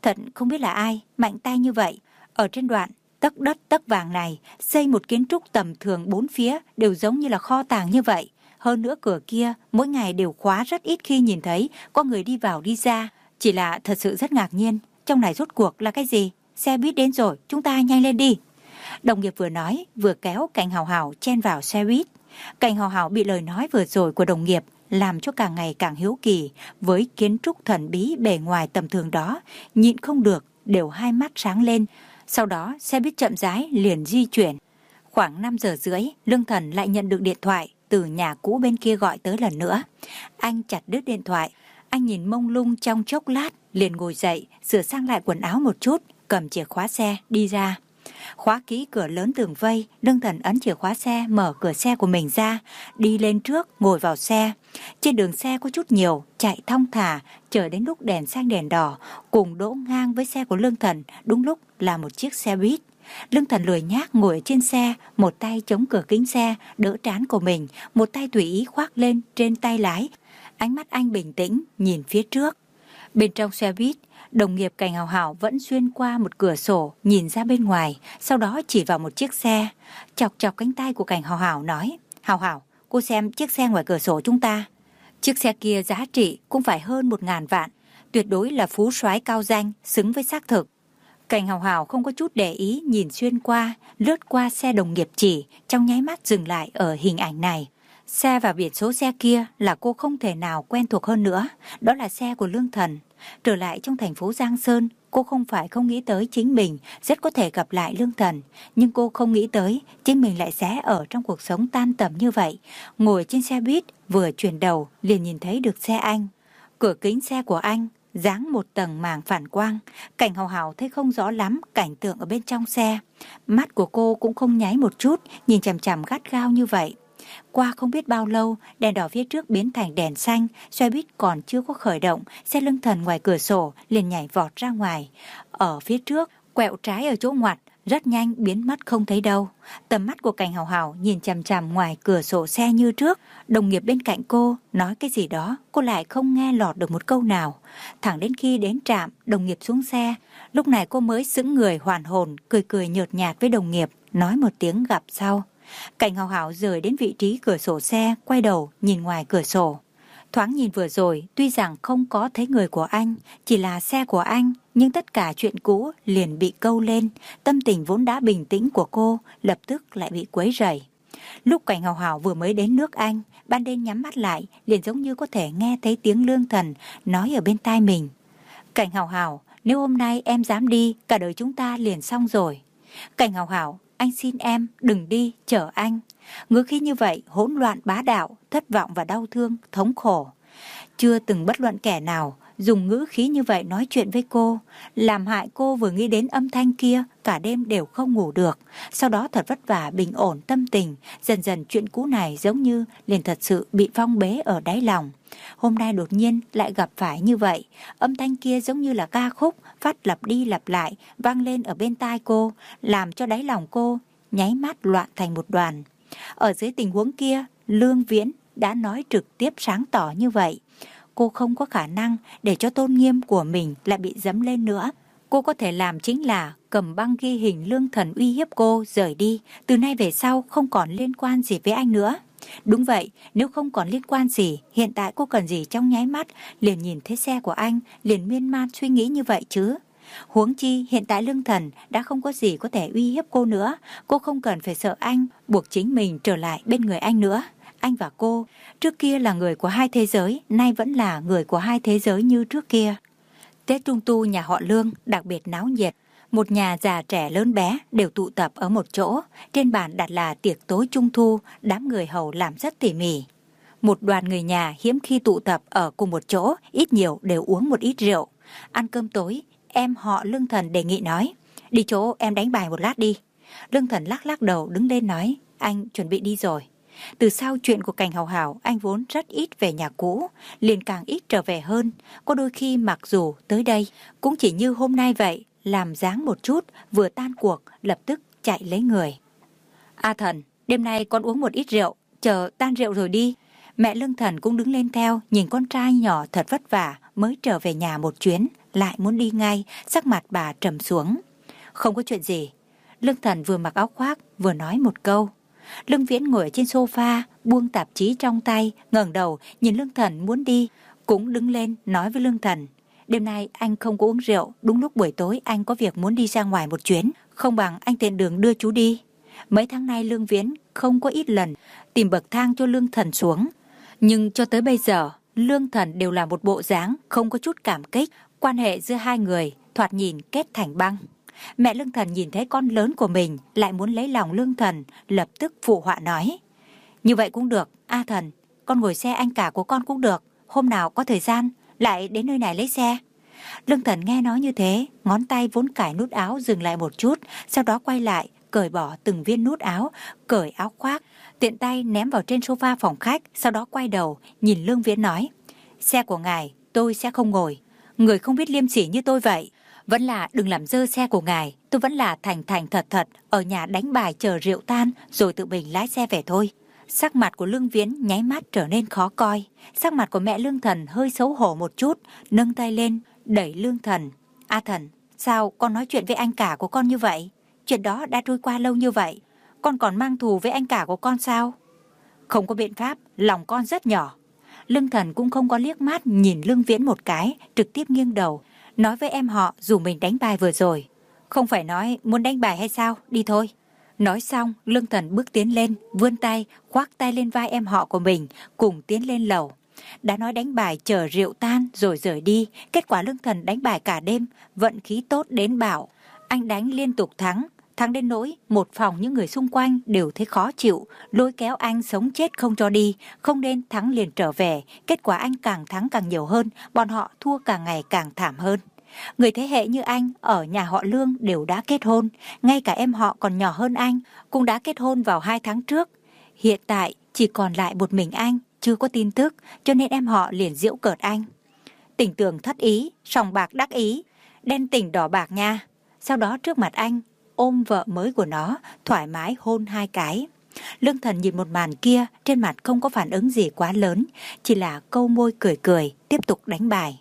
Thật không biết là ai mạnh tay như vậy, ở trên đoạn tấc đất tấc vàng này xây một kiến trúc tầm thường bốn phía đều giống như là kho tàng như vậy. Hơn nữa cửa kia mỗi ngày đều khóa, rất ít khi nhìn thấy có người đi vào đi ra. Chỉ là thật sự rất ngạc nhiên, trong này rốt cuộc là cái gì? Xe buýt đến rồi, chúng ta nhanh lên đi. Đồng nghiệp vừa nói vừa kéo Cảnh Hào Hào chen vào xe buýt. Cảnh Hào Hào bị lời nói vừa rồi của đồng nghiệp làm cho càng ngày càng hiếu kỳ với kiến trúc thần bí bề ngoài tầm thường đó, nhịn không được đều hai mắt sáng lên. Sau đó xe buýt chậm rãi liền di chuyển. Khoảng năm giờ rưỡi, Lương Thần lại nhận được điện thoại từ nhà cũ bên kia gọi tới lần nữa. Anh chặt đứt điện thoại, anh nhìn mông lung trong chốc lát, liền ngồi dậy, sửa sang lại quần áo một chút, cầm chìa khóa xe đi ra. Khóa kỹ cửa lớn tường vây, Lương Thần ấn chìa khóa xe, mở cửa xe của mình ra, đi lên trước, ngồi vào xe. Trên đường xe có chút nhiều, chạy thong thả, chờ đến lúc đèn xanh đèn đỏ, cùng đỗ ngang với xe của Lương Thần, đúng lúc là một chiếc xe buýt. Lương Thần lười nhác ngồi ở trên xe, một tay chống cửa kính xe, đỡ trán của mình, một tay tùy ý khoác lên trên tay lái. Ánh mắt anh bình tĩnh, nhìn phía trước. Bên trong xe buýt, đồng nghiệp Cảnh Hào Hào vẫn xuyên qua một cửa sổ nhìn ra bên ngoài, sau đó chỉ vào một chiếc xe, chọc chọc cánh tay của Cảnh Hào Hào nói: Hào Hào, cô xem chiếc xe ngoài cửa sổ chúng ta. Chiếc xe kia giá trị cũng phải hơn một ngàn vạn, tuyệt đối là phú soái cao danh, xứng với xác thực. Cảnh Hào Hào không có chút để ý, nhìn xuyên qua, lướt qua xe đồng nghiệp chỉ, trong nháy mắt dừng lại ở hình ảnh này. Xe và biển số xe kia là cô không thể nào quen thuộc hơn nữa, đó là xe của Lương Thần. Trở lại trong thành phố Giang Sơn, cô không phải không nghĩ tới chính mình rất có thể gặp lại Lương Thần, nhưng cô không nghĩ tới chính mình lại sẽ ở trong cuộc sống tan tầm như vậy. Ngồi trên xe buýt, vừa chuyển đầu liền nhìn thấy được xe anh. Cửa kính xe của anh dáng một tầng màng phản quang. Cảnh Hào Hào thấy không rõ lắm cảnh tượng ở bên trong xe. Mắt của cô cũng không nháy một chút, nhìn chằm chằm gắt gao như vậy. Qua không biết bao lâu, đèn đỏ phía trước biến thành đèn xanh, xe buýt còn chưa có khởi động, xe Lương Thần ngoài cửa sổ liền nhảy vọt ra ngoài. Ở phía trước, quẹo trái ở chỗ ngoặt, rất nhanh biến mất không thấy đâu. Tầm mắt của Cảnh Hào Hào nhìn chằm chằm ngoài cửa sổ xe như trước. Đồng nghiệp bên cạnh cô nói cái gì đó, cô lại không nghe lọt được một câu nào. Thẳng đến khi đến trạm, đồng nghiệp xuống xe, lúc này cô mới sững người hoàn hồn, cười cười nhợt nhạt với đồng nghiệp, nói một tiếng gặp sau. Cảnh Hào Hào rời đến vị trí cửa sổ xe, quay đầu nhìn ngoài cửa sổ. Thoáng nhìn vừa rồi, tuy rằng không có thấy người của anh, chỉ là xe của anh, nhưng tất cả chuyện cũ liền bị câu lên. Tâm tình vốn đã bình tĩnh của cô lập tức lại bị quấy rầy. Lúc Cảnh Hào Hào vừa mới đến nước Anh, ban đêm nhắm mắt lại, liền giống như có thể nghe thấy tiếng Lương Thần nói ở bên tai mình: Cảnh Hào Hào, nếu hôm nay em dám đi, cả đời chúng ta liền xong rồi. Cảnh Hào Hào, anh xin em đừng đi, chở anh. Ngữ khí như vậy hỗn loạn bá đạo, thất vọng và đau thương, thống khổ. Chưa từng bất luận kẻ nào dùng ngữ khí như vậy nói chuyện với cô, làm hại cô vừa nghĩ đến âm thanh kia cả đêm đều không ngủ được. Sau đó thật vất vả bình ổn tâm tình, dần dần chuyện cũ này giống như liền thật sự bị phong bế ở đáy lòng. Hôm nay đột nhiên lại gặp phải như vậy, âm thanh kia giống như là ca khúc phát lặp đi lặp lại vang lên ở bên tai cô, làm cho đáy lòng cô nháy mắt loạn thành một đoàn. Ở dưới tình huống kia, Lương Viễn đã nói trực tiếp sáng tỏ như vậy. Cô không có khả năng để cho tôn nghiêm của mình lại bị dẫm lên nữa. Cô có thể làm chính là cầm băng ghi hình Lương Thần uy hiếp cô rời đi, từ nay về sau không còn liên quan gì với anh nữa. Đúng vậy, nếu không còn liên quan gì, hiện tại cô cần gì trong nháy mắt liền nhìn thấy xe của anh, liền miên man suy nghĩ như vậy chứ. Huống chi hiện tại Lương Thần đã không có gì có thể uy hiếp cô nữa. Cô không cần phải sợ anh buộc chính mình trở lại bên người anh nữa. Anh và cô trước kia là người của hai thế giới, nay vẫn là người của hai thế giới như trước kia. Tết Trung thu nhà họ Lương đặc biệt náo nhiệt. Một nhà già trẻ lớn bé đều tụ tập ở một chỗ. Trên bàn đặt là tiệc tối Trung thu, đám người hầu làm rất tỉ mỉ. Một đoàn người nhà hiếm khi tụ tập ở cùng một chỗ, ít nhiều đều uống một ít rượu. Ăn cơm tối, em họ Lương Thần đề nghị nói: Đi chỗ em đánh bài một lát đi. Lương Thần lắc lắc đầu đứng lên nói: Anh chuẩn bị đi rồi. Từ sau chuyện của Cảnh Hào Hào, anh vốn rất ít về nhà cũ, liền càng ít trở về hơn. Có đôi khi mặc dù tới đây cũng chỉ như hôm nay vậy, làm dáng một chút, vừa tan cuộc lập tức chạy lấy người. A Thần, đêm nay con uống một ít rượu, chờ tan rượu rồi đi. Mẹ Lương Thần cũng đứng lên theo, nhìn con trai nhỏ thật vất vả mới trở về nhà một chuyến, lại muốn đi ngay, sắc mặt bà trầm xuống. Không có chuyện gì. Lương Thần vừa mặc áo khoác, vừa nói một câu. Lương Viễn ngồi ở trên sofa, buông tạp chí trong tay, ngẩng đầu, nhìn Lương Thần muốn đi, cũng đứng lên nói với Lương Thần. Đêm nay anh không có uống rượu, đúng lúc buổi tối anh có việc muốn đi ra ngoài một chuyến, không bằng anh tiện đường đưa chú đi. Mấy tháng nay Lương Viễn không có ít lần tìm bậc thang cho Lương Thần xuống, nhưng cho tới bây giờ Lương Thần đều là một bộ dáng không có chút cảm kích. Quan hệ giữa hai người thoạt nhìn kết thành băng. Mẹ Lương Thần nhìn thấy con lớn của mình lại muốn lấy lòng Lương Thần, lập tức phụ họa nói. Như vậy cũng được, A Thần, con ngồi xe anh cả của con cũng được, hôm nào có thời gian lại đến nơi này lấy xe. Lương Thần nghe nói như thế, ngón tay vốn cài nút áo dừng lại một chút, sau đó quay lại, cởi bỏ từng viên nút áo, cởi áo khoác, tiện tay ném vào trên sofa phòng khách, sau đó quay đầu, nhìn Lương Viễn nói. Xe của ngài, tôi sẽ không ngồi. Người không biết liêm sỉ như tôi vậy. Vẫn là đừng làm dơ xe của ngài, tôi vẫn là thành thành thật thật, ở nhà đánh bài chờ rượu tan, rồi tự mình lái xe về thôi. Sắc mặt của Lương Viễn nháy mắt trở nên khó coi. Sắc mặt của mẹ Lương Thần hơi xấu hổ một chút, nâng tay lên, đẩy Lương Thần. A Thần, sao con nói chuyện với anh cả của con như vậy? Chuyện đó đã trôi qua lâu như vậy, con còn mang thù với anh cả của con sao? Không có biện pháp, lòng con rất nhỏ. Lương Thần cũng không có liếc mắt nhìn Lương Viễn một cái, trực tiếp nghiêng đầu, nói với em họ dù mình đánh bài vừa rồi. Không phải nói muốn đánh bài hay sao, đi thôi. Nói xong, Lương Thần bước tiến lên, vươn tay, khoác tay lên vai em họ của mình, cùng tiến lên lầu. Đã nói đánh bài chờ rượu tan rồi rời đi, kết quả Lương Thần đánh bài cả đêm, vận khí tốt đến bảo. Anh đánh liên tục thắng, thắng đến nỗi một phòng những người xung quanh đều thấy khó chịu, lôi kéo anh sống chết không cho đi, không nên thắng liền trở về. Kết quả anh càng thắng càng nhiều hơn, bọn họ thua càng ngày càng thảm hơn. Người thế hệ như anh ở nhà họ Lương đều đã kết hôn, ngay cả em họ còn nhỏ hơn anh cũng đã kết hôn vào hai tháng trước. Hiện tại chỉ còn lại một mình anh, chưa có tin tức, cho nên em họ liền giễu cợt anh. Tình tường thất ý, sòng bạc đắc ý, đen tình đỏ bạc nha. Sau đó trước mặt anh ôm vợ mới của nó, thoải mái hôn hai cái. Lương Thần nhìn một màn kia, trên mặt không có phản ứng gì quá lớn, chỉ là câu môi cười cười, tiếp tục đánh bài.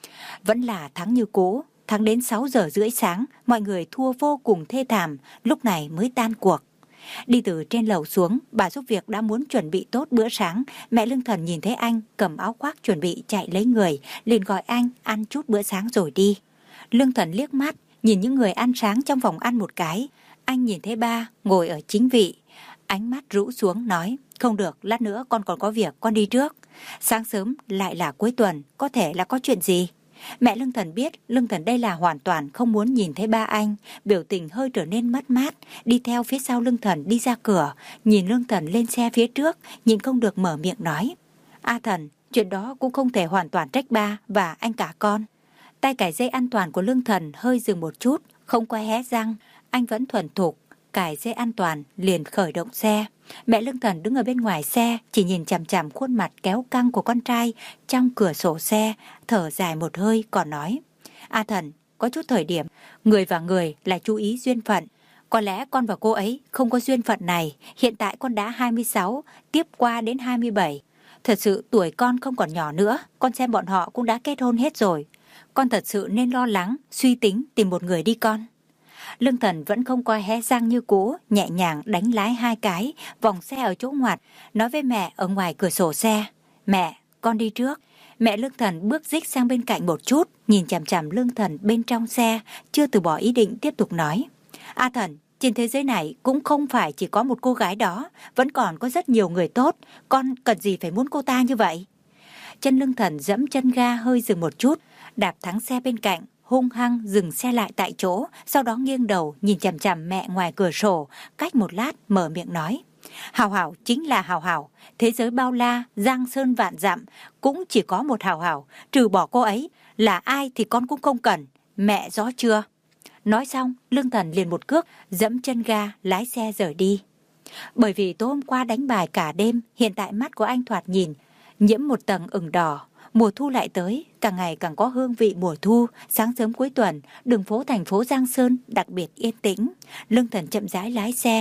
Vẫn là thắng như cũ, thắng đến sáu giờ rưỡi sáng, mọi người thua vô cùng thê thảm, lúc này mới tan cuộc. Đi từ trên lầu xuống, bà giúp việc đã muốn chuẩn bị tốt bữa sáng. Mẹ Lương Thần nhìn thấy anh cầm áo khoác chuẩn bị chạy lấy người, liền gọi anh ăn chút bữa sáng rồi đi. Lương Thần liếc mắt, nhìn những người ăn sáng trong phòng ăn một cái. Anh nhìn thấy ba ngồi ở chính vị, ánh mắt rũ xuống nói, không được, lát nữa con còn có việc, con đi trước. Sáng sớm lại là cuối tuần, có thể là có chuyện gì? Mẹ Lương Thần biết Lương Thần đây là hoàn toàn không muốn nhìn thấy ba anh, biểu tình hơi trở nên mất mát, đi theo phía sau Lương Thần đi ra cửa, nhìn Lương Thần lên xe phía trước, nhìn không được mở miệng nói. A Thần, chuyện đó cũng không thể hoàn toàn trách ba và anh cả con. Tay cài dây an toàn của Lương Thần hơi dừng một chút, không qua hé răng, anh vẫn thuần thục cài dây an toàn liền khởi động xe. Mẹ Lương Thần đứng ở bên ngoài xe, chỉ nhìn chằm chằm khuôn mặt kéo căng của con trai trong cửa sổ xe, thở dài một hơi còn nói. A Thần, có chút thời điểm, người và người là chú ý duyên phận. Có lẽ con và cô ấy không có duyên phận này, hiện tại con đã hai mươi sáu, tiếp qua đến hai mươi bảy. Thật sự tuổi con không còn nhỏ nữa, con xem bọn họ cũng đã kết hôn hết rồi. Con thật sự nên lo lắng, suy tính tìm một người đi con. Lương Thần vẫn không coi hé răng như cũ, nhẹ nhàng đánh lái hai cái, vòng xe ở chỗ ngoặt, nói với mẹ ở ngoài cửa sổ xe. Mẹ, con đi trước. Mẹ Lương Thần bước dích sang bên cạnh một chút, nhìn chằm chằm Lương Thần bên trong xe, chưa từ bỏ ý định tiếp tục nói. A Thần, trên thế giới này cũng không phải chỉ có một cô gái đó, vẫn còn có rất nhiều người tốt, con cần gì phải muốn cô ta như vậy? Chân Lương Thần dẫm chân ga hơi dừng một chút, đạp thắng xe bên cạnh, hung hăng dừng xe lại tại chỗ, sau đó nghiêng đầu nhìn chằm chằm mẹ ngoài cửa sổ, cách một lát mở miệng nói. Hào Hào chính là Hào Hào, thế giới bao la, giang sơn vạn dặm, cũng chỉ có một Hào Hào, trừ bỏ cô ấy, là ai thì con cũng không cần, mẹ rõ chưa? Nói xong, Lương Thần liền một cước, dẫm chân ga, lái xe rời đi. Bởi vì tối hôm qua đánh bài cả đêm, hiện tại mắt của anh thoạt nhìn, nhiễm một tầng ửng đỏ. Mùa thu lại tới, càng ngày càng có hương vị mùa thu. Sáng sớm cuối tuần, đường phố thành phố Giang Sơn đặc biệt yên tĩnh. Lương Thần chậm rãi lái xe,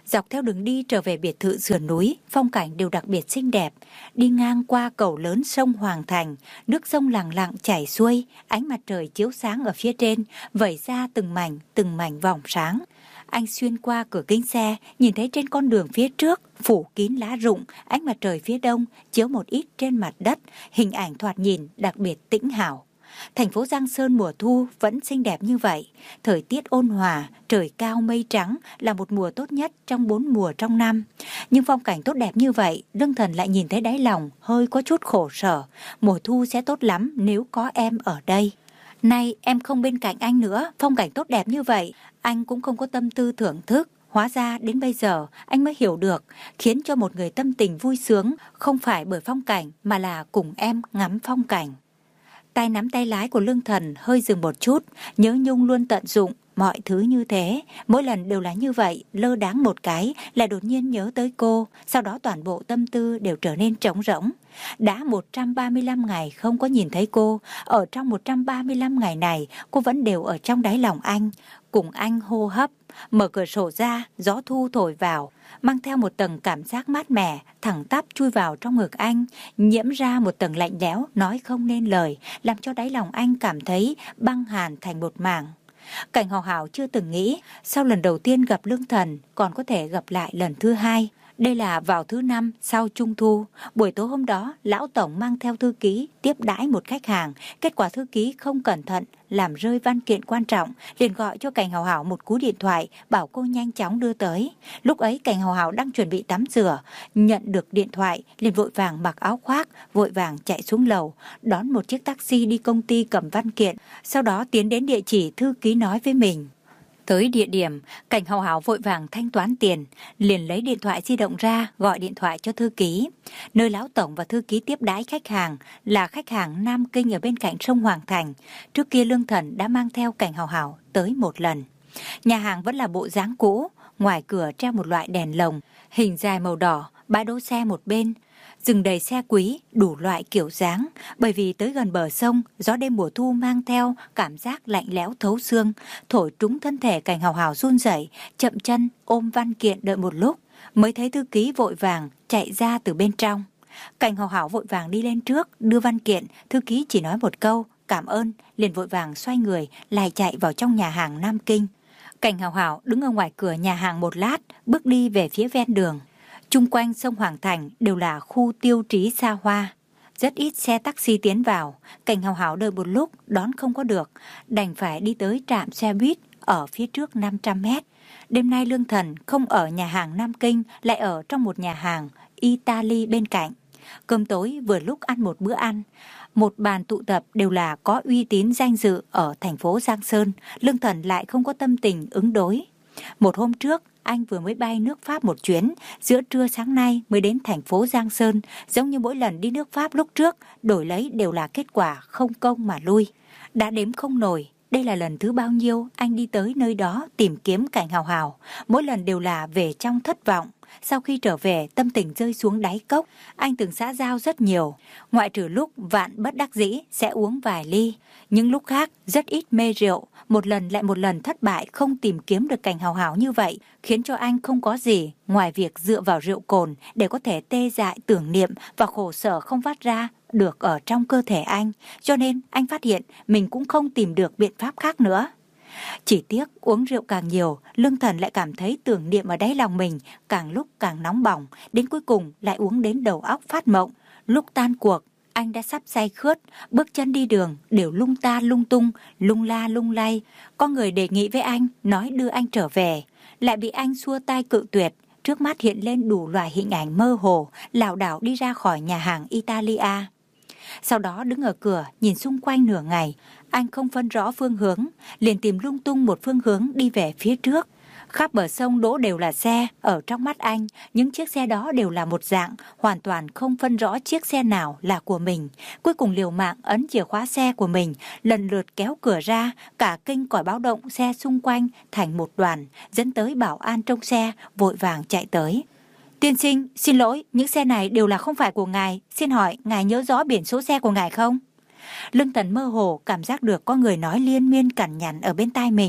Dọc theo đường đi trở về biệt thự sườn núi, phong cảnh đều đặc biệt xinh đẹp. Đi ngang qua cầu lớn sông Hoàng Thành, nước sông lặng lặng chảy xuôi, ánh mặt trời chiếu sáng ở phía trên, vẩy ra từng mảnh, từng mảnh vòng sáng. Anh xuyên qua cửa kính xe, nhìn thấy trên con đường phía trước, phủ kín lá rụng, ánh mặt trời phía đông chiếu một ít trên mặt đất, hình ảnh thoạt nhìn đặc biệt tĩnh hảo. Thành phố Giang Sơn mùa thu vẫn xinh đẹp như vậy, thời tiết ôn hòa, trời cao mây trắng là một mùa tốt nhất trong bốn mùa trong năm. Nhưng phong cảnh tốt đẹp như vậy, Lương Thần lại nhìn thấy đáy lòng hơi có chút khổ sở. Mùa thu sẽ tốt lắm nếu có em ở đây. Nay em không bên cạnh anh nữa, phong cảnh tốt đẹp như vậy, anh cũng không có tâm tư thưởng thức. Hóa ra đến bây giờ anh mới hiểu được, khiến cho một người tâm tình vui sướng không phải bởi phong cảnh mà là cùng em ngắm phong cảnh. Tay nắm tay lái của Lương Thần hơi dừng một chút, nhớ nhung luôn tận dụng mọi thứ như thế. Mỗi lần đều là như vậy, lơ đãng một cái lại đột nhiên nhớ tới cô, sau đó toàn bộ tâm tư đều trở nên trống rỗng. Đã một trăm ba mươi lăm ngày không có nhìn thấy cô, ở trong một trăm ba mươi lăm ngày này cô vẫn đều ở trong đáy lòng anh, cùng anh hô hấp. Mở cửa sổ ra, gió thu thổi vào, mang theo một tầng cảm giác mát mẻ, thẳng tắp chui vào trong ngực anh, nhiễm ra một tầng lạnh lẽo nói không nên lời, làm cho đáy lòng anh cảm thấy băng hàn thành một mảng. Cảnh Hào Hào chưa từng nghĩ, sau lần đầu tiên gặp Lương Thần còn có thể gặp lại lần thứ hai. Đây là vào thứ năm sau Trung Thu. Buổi tối hôm đó, Lão Tổng mang theo thư ký tiếp đãi một khách hàng. Kết quả thư ký không cẩn thận, làm rơi văn kiện quan trọng, liền gọi cho Cảnh Hào Hào một cú điện thoại, bảo cô nhanh chóng đưa tới. Lúc ấy Cảnh Hào Hào đang chuẩn bị tắm rửa, nhận được điện thoại, liền vội vàng mặc áo khoác, vội vàng chạy xuống lầu, đón một chiếc taxi đi công ty cầm văn kiện, sau đó tiến đến địa chỉ thư ký nói với mình. Tới địa điểm, Cảnh Hào Hào vội vàng thanh toán tiền, liền lấy điện thoại di động ra gọi điện thoại cho thư ký. Nơi Lão Tổng và thư ký tiếp đãi khách hàng là khách hàng Nam Kinh ở bên cạnh sông Hoàng Thành. Trước kia Lương Thần đã mang theo Cảnh Hào Hào tới một lần. Nhà hàng vẫn là bộ dáng cũ, ngoài cửa treo một loại đèn lồng, hình dài màu đỏ, bãi đỗ xe một bên. Dừng đầy xe quý, đủ loại kiểu dáng, bởi vì tới gần bờ sông, gió đêm mùa thu mang theo cảm giác lạnh lẽo thấu xương, thổi trúng thân thể Cảnh Hào Hào run rẩy, chậm chân ôm văn kiện đợi một lúc, mới thấy thư ký vội vàng chạy ra từ bên trong. Cảnh Hào Hào vội vàng đi lên trước, đưa văn kiện, thư ký chỉ nói một câu, cảm ơn, liền vội vàng xoay người, lại chạy vào trong nhà hàng Nam Kinh. Cảnh Hào Hào đứng ở ngoài cửa nhà hàng một lát, bước đi về phía ven đường. Chung quanh sông Hoàng Thành đều là khu tiêu chí xa hoa, rất ít xe taxi tiến vào. Cảnh Hào Hào đợi một lúc đón không có được, đành phải đi tới trạm xe buýt ở phía trước năm trăm mét. Đêm nay Lương Thần không ở nhà hàng Nam Kinh, lại ở trong một nhà hàng Italy bên cạnh. Cơm tối vừa lúc ăn một bữa ăn, một bàn tụ tập đều là có uy tín danh dự ở thành phố Giang Sơn. Lương Thần lại không có tâm tình ứng đối. Một hôm trước anh vừa mới bay nước Pháp một chuyến, giữa trưa sáng nay mới đến thành phố Giang Sơn, giống như mỗi lần đi nước Pháp lúc trước, đổi lấy đều là kết quả không công mà lui. Đã đếm không nổi, đây là lần thứ bao nhiêu anh đi tới nơi đó tìm kiếm Cảnh Hào Hào, mỗi lần đều là về trong thất vọng. Sau khi trở về, tâm tình rơi xuống đáy cốc, anh từng xã giao rất nhiều, ngoại trừ lúc vạn bất đắc dĩ sẽ uống vài ly. Những lúc khác rất ít mê rượu, một lần lại một lần thất bại không tìm kiếm được Cảnh Hào Hào như vậy, khiến cho anh không có gì ngoài việc dựa vào rượu cồn để có thể tê dại tưởng niệm và khổ sở không phát ra được ở trong cơ thể anh. Cho nên anh phát hiện mình cũng không tìm được biện pháp khác nữa. Chỉ tiếc uống rượu càng nhiều, Lương Thần lại cảm thấy tưởng niệm ở đáy lòng mình càng lúc càng nóng bỏng, đến cuối cùng lại uống đến đầu óc phát mộng. Lúc tan cuộc, anh đã sắp say khướt, bước chân đi đường đều lung ta lung tung, lung la lung lay. Có người đề nghị với anh, nói đưa anh trở về, lại bị anh xua tay cự tuyệt. Trước mắt hiện lên đủ loại hình ảnh mơ hồ, lảo đảo đi ra khỏi nhà hàng Italia. Sau đó đứng ở cửa nhìn xung quanh nửa ngày, anh không phân rõ phương hướng, liền tìm lung tung một phương hướng đi về phía trước. Khắp bờ sông đỗ đều là xe, ở trong mắt anh, những chiếc xe đó đều là một dạng, hoàn toàn không phân rõ chiếc xe nào là của mình. Cuối cùng liều mạng ấn chìa khóa xe của mình, lần lượt kéo cửa ra, cả kinh còi báo động xe xung quanh thành một đoàn, dẫn tới bảo an trong xe vội vàng chạy tới. Tiên sinh, xin lỗi, những xe này đều là không phải của ngài, xin hỏi ngài nhớ rõ biển số xe của ngài không? Lương Thần mơ hồ cảm giác được có người nói liên miên cằn nhằn ở bên tai mình.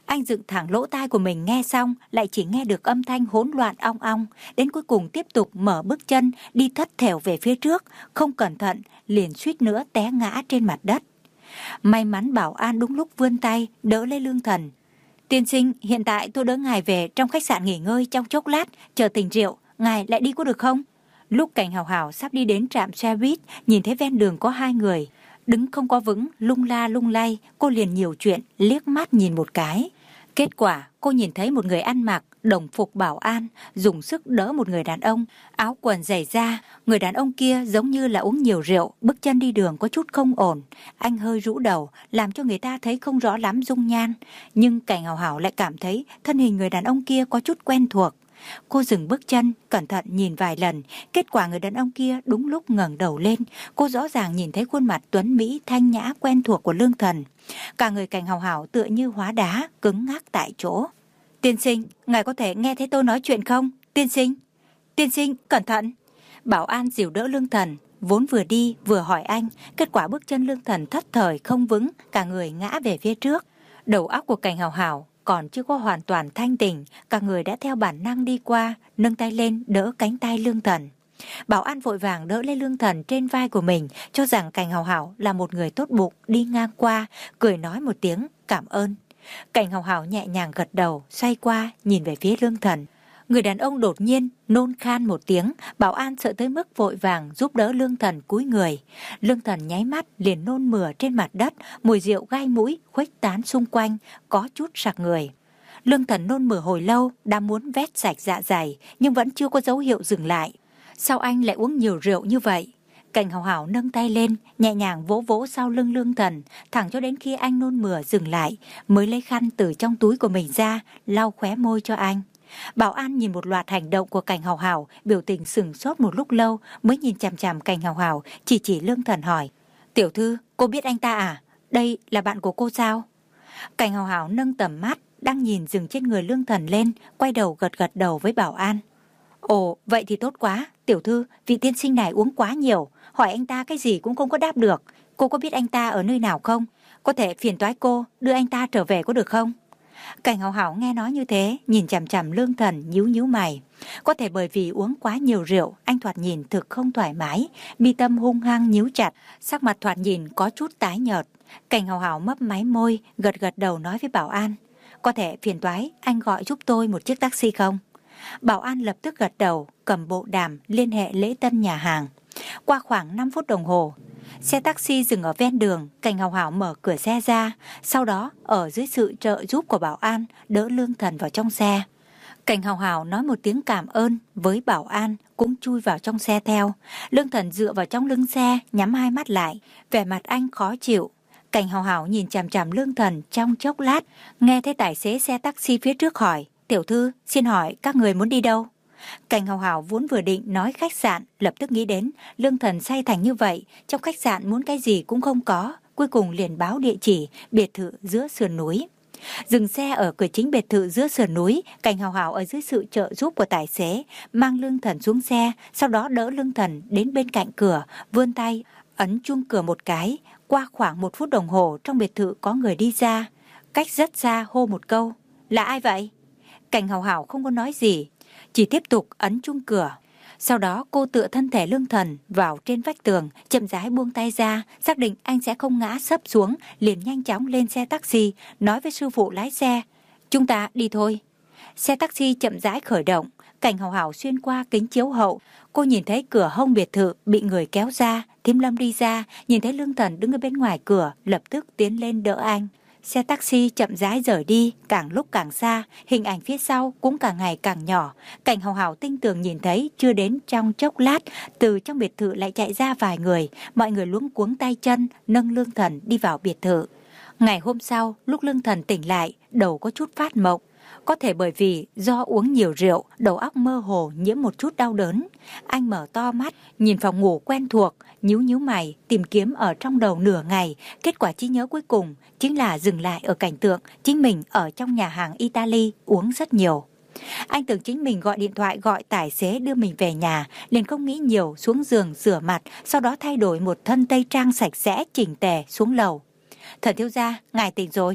Anh dựng thẳng lỗ tai của mình nghe xong, lại chỉ nghe được âm thanh hỗn loạn ong ong, đến cuối cùng tiếp tục mở bước chân đi thất thểu về phía trước, không cẩn thận liền suýt nữa té ngã trên mặt đất. May mắn bảo an đúng lúc vươn tay đỡ lấy Lương Thần. Tiên sinh, hiện tại tôi đỡ ngài về trong khách sạn nghỉ ngơi trong chốc lát, chờ tỉnh rượu, ngài lại đi có được không? Lúc Cảnh Hào Hào sắp đi đến trạm xe buýt, nhìn thấy ven đường có hai người đứng không có vững, lung la lung lay, cô liền nhiều chuyện liếc mắt nhìn một cái. Kết quả cô nhìn thấy một người ăn mặc đồng phục bảo an dùng sức đỡ một người đàn ông, áo quần giày da. Người đàn ông kia giống như là uống nhiều rượu, bước chân đi đường có chút không ổn. Anh hơi rũ đầu, làm cho người ta thấy không rõ lắm dung nhan. Nhưng Cảnh Hào Hào lại cảm thấy thân hình người đàn ông kia có chút quen thuộc. Cô dừng bước chân, cẩn thận nhìn vài lần. Kết quả người đàn ông kia đúng lúc ngẩng đầu lên. Cô rõ ràng nhìn thấy khuôn mặt tuấn mỹ thanh nhã quen thuộc của Lương Thần. Cả người Cảnh Hào Hào tựa như hóa đá, cứng ngắc tại chỗ. Tiên sinh, ngài có thể nghe thấy tôi nói chuyện không? Tiên sinh, tiên sinh, cẩn thận. Bảo an dìu đỡ Lương Thần, vốn vừa đi vừa hỏi anh. Kết quả bước chân Lương Thần thất thời không vững, cả người ngã về phía trước. Đầu óc của Cảnh Hào Hào còn chưa có hoàn toàn thanh tỉnh, cả người đã theo bản năng đi qua, nâng tay lên đỡ cánh tay Lương Thần. Bảo an vội vàng đỡ lên Lương Thần trên vai của mình, cho rằng Cảnh Hào Hào là một người tốt bụng đi ngang qua, cười nói một tiếng cảm ơn. Cảnh Hào Hào nhẹ nhàng gật đầu, xoay qua nhìn về phía Lương Thần. Người đàn ông đột nhiên nôn khan một tiếng, bảo an sợ tới mức vội vàng giúp đỡ Lương Thần cúi người. Lương Thần nháy mắt liền nôn mửa trên mặt đất, mùi rượu gai mũi khuếch tán xung quanh, có chút sặc người. Lương Thần nôn mửa hồi lâu, đã muốn vét sạch dạ dày, nhưng vẫn chưa có dấu hiệu dừng lại. Sao anh lại uống nhiều rượu như vậy? Cảnh Hào Hào nâng tay lên, nhẹ nhàng vỗ vỗ sau lưng Lương Thần, thẳng cho đến khi anh nôn mửa dừng lại, mới lấy khăn từ trong túi của mình ra, lau khóe môi cho anh. Bảo an nhìn một loạt hành động của Cảnh Hào Hào, biểu tình sửng sốt một lúc lâu, mới nhìn chằm chằm Cảnh Hào Hào, chỉ chỉ Lương Thần hỏi: Tiểu thư, cô biết anh ta à? Đây là bạn của cô sao? Cảnh Hào Hào nâng tầm mắt, đang nhìn dừng trên người Lương Thần lên, quay đầu gật gật đầu với bảo an. Ồ, vậy thì tốt quá, tiểu thư, vị tiên sinh này uống quá nhiều, hỏi anh ta cái gì cũng không có đáp được. Cô có biết anh ta ở nơi nào không? Có thể phiền toái cô đưa anh ta trở về có được không? Cảnh Hào Hào nghe nói như thế, nhìn chằm chằm Lương Thần nhíu nhíu mày. Có thể bởi vì uống quá nhiều rượu, anh thoạt nhìn thực không thoải mái, mi tâm hung hăng nhíu chặt, sắc mặt thoạt nhìn có chút tái nhợt. Cảnh Hào Hào mấp máy môi, gật gật đầu nói với bảo an: Có thể phiền toái anh gọi giúp tôi một chiếc taxi không? Bảo an lập tức gật đầu, cầm bộ đàm liên hệ lễ tân nhà hàng. Qua khoảng năm phút đồng hồ, xe taxi dừng ở ven đường. Cảnh Hào Hào mở cửa xe ra, sau đó ở dưới sự trợ giúp của bảo an đỡ Lương Thần vào trong xe. Cảnh Hào Hào nói một tiếng cảm ơn với bảo an, cũng chui vào trong xe theo. Lương Thần dựa vào trong lưng xe, nhắm hai mắt lại, vẻ mặt anh khó chịu. Cảnh Hào Hào nhìn chằm chằm Lương Thần trong chốc lát, nghe thấy tài xế xe taxi phía trước hỏi: Tiểu thư, xin hỏi các người muốn đi đâu? Cảnh Hào Hào vốn vừa định nói khách sạn, lập tức nghĩ đến Lương Thần say thành như vậy, trong khách sạn muốn cái gì cũng không có, cuối cùng liền báo địa chỉ biệt thự giữa sườn núi. Dừng xe ở cửa chính biệt thự giữa sườn núi, Cảnh Hào Hào ở dưới sự trợ giúp của tài xế mang Lương Thần xuống xe, sau đó đỡ Lương Thần đến bên cạnh cửa, vươn tay ấn chuông cửa một cái. Qua khoảng một phút đồng hồ, trong biệt thự có người đi ra, cách rất xa hô một câu: Là ai vậy? Cảnh Hào Hào không có nói gì, chỉ tiếp tục ấn chuông cửa. Sau đó cô tựa thân thể Lương Thần vào trên vách tường, chậm rãi buông tay ra, xác định anh sẽ không ngã sấp xuống, liền nhanh chóng lên xe taxi, nói với sư phụ lái xe: Chúng ta đi thôi. Xe taxi chậm rãi khởi động. Cảnh Hào Hào xuyên qua kính chiếu hậu, cô nhìn thấy cửa hông biệt thự bị người kéo ra. Thím Lâm đi ra, nhìn thấy Lương Thần đứng ở bên ngoài cửa, lập tức tiến lên đỡ anh. Xe taxi chậm rãi rời đi, càng lúc càng xa, hình ảnh phía sau cũng càng ngày càng nhỏ. Cảnh Hào Hào tinh tường nhìn thấy, chưa đến trong chốc lát, từ trong biệt thự lại chạy ra vài người, mọi người luống cuống tay chân, nâng Lương Thần đi vào biệt thự. Ngày hôm sau, lúc Lương Thần tỉnh lại, đầu có chút phát mộng. Có thể bởi vì do uống nhiều rượu, đầu óc mơ hồ nhiễm một chút đau đớn. Anh mở to mắt, nhìn phòng ngủ quen thuộc, nhíu nhíu mày, tìm kiếm ở trong đầu nửa ngày. Kết quả trí nhớ cuối cùng chính là dừng lại ở cảnh tượng chính mình ở trong nhà hàng Italy uống rất nhiều. Anh tưởng chính mình gọi điện thoại gọi tài xế đưa mình về nhà, liền không nghĩ nhiều, xuống giường rửa mặt, sau đó thay đổi một thân tây trang sạch sẽ chỉnh tề xuống lầu. Thần thiếu gia, ngài tỉnh rồi.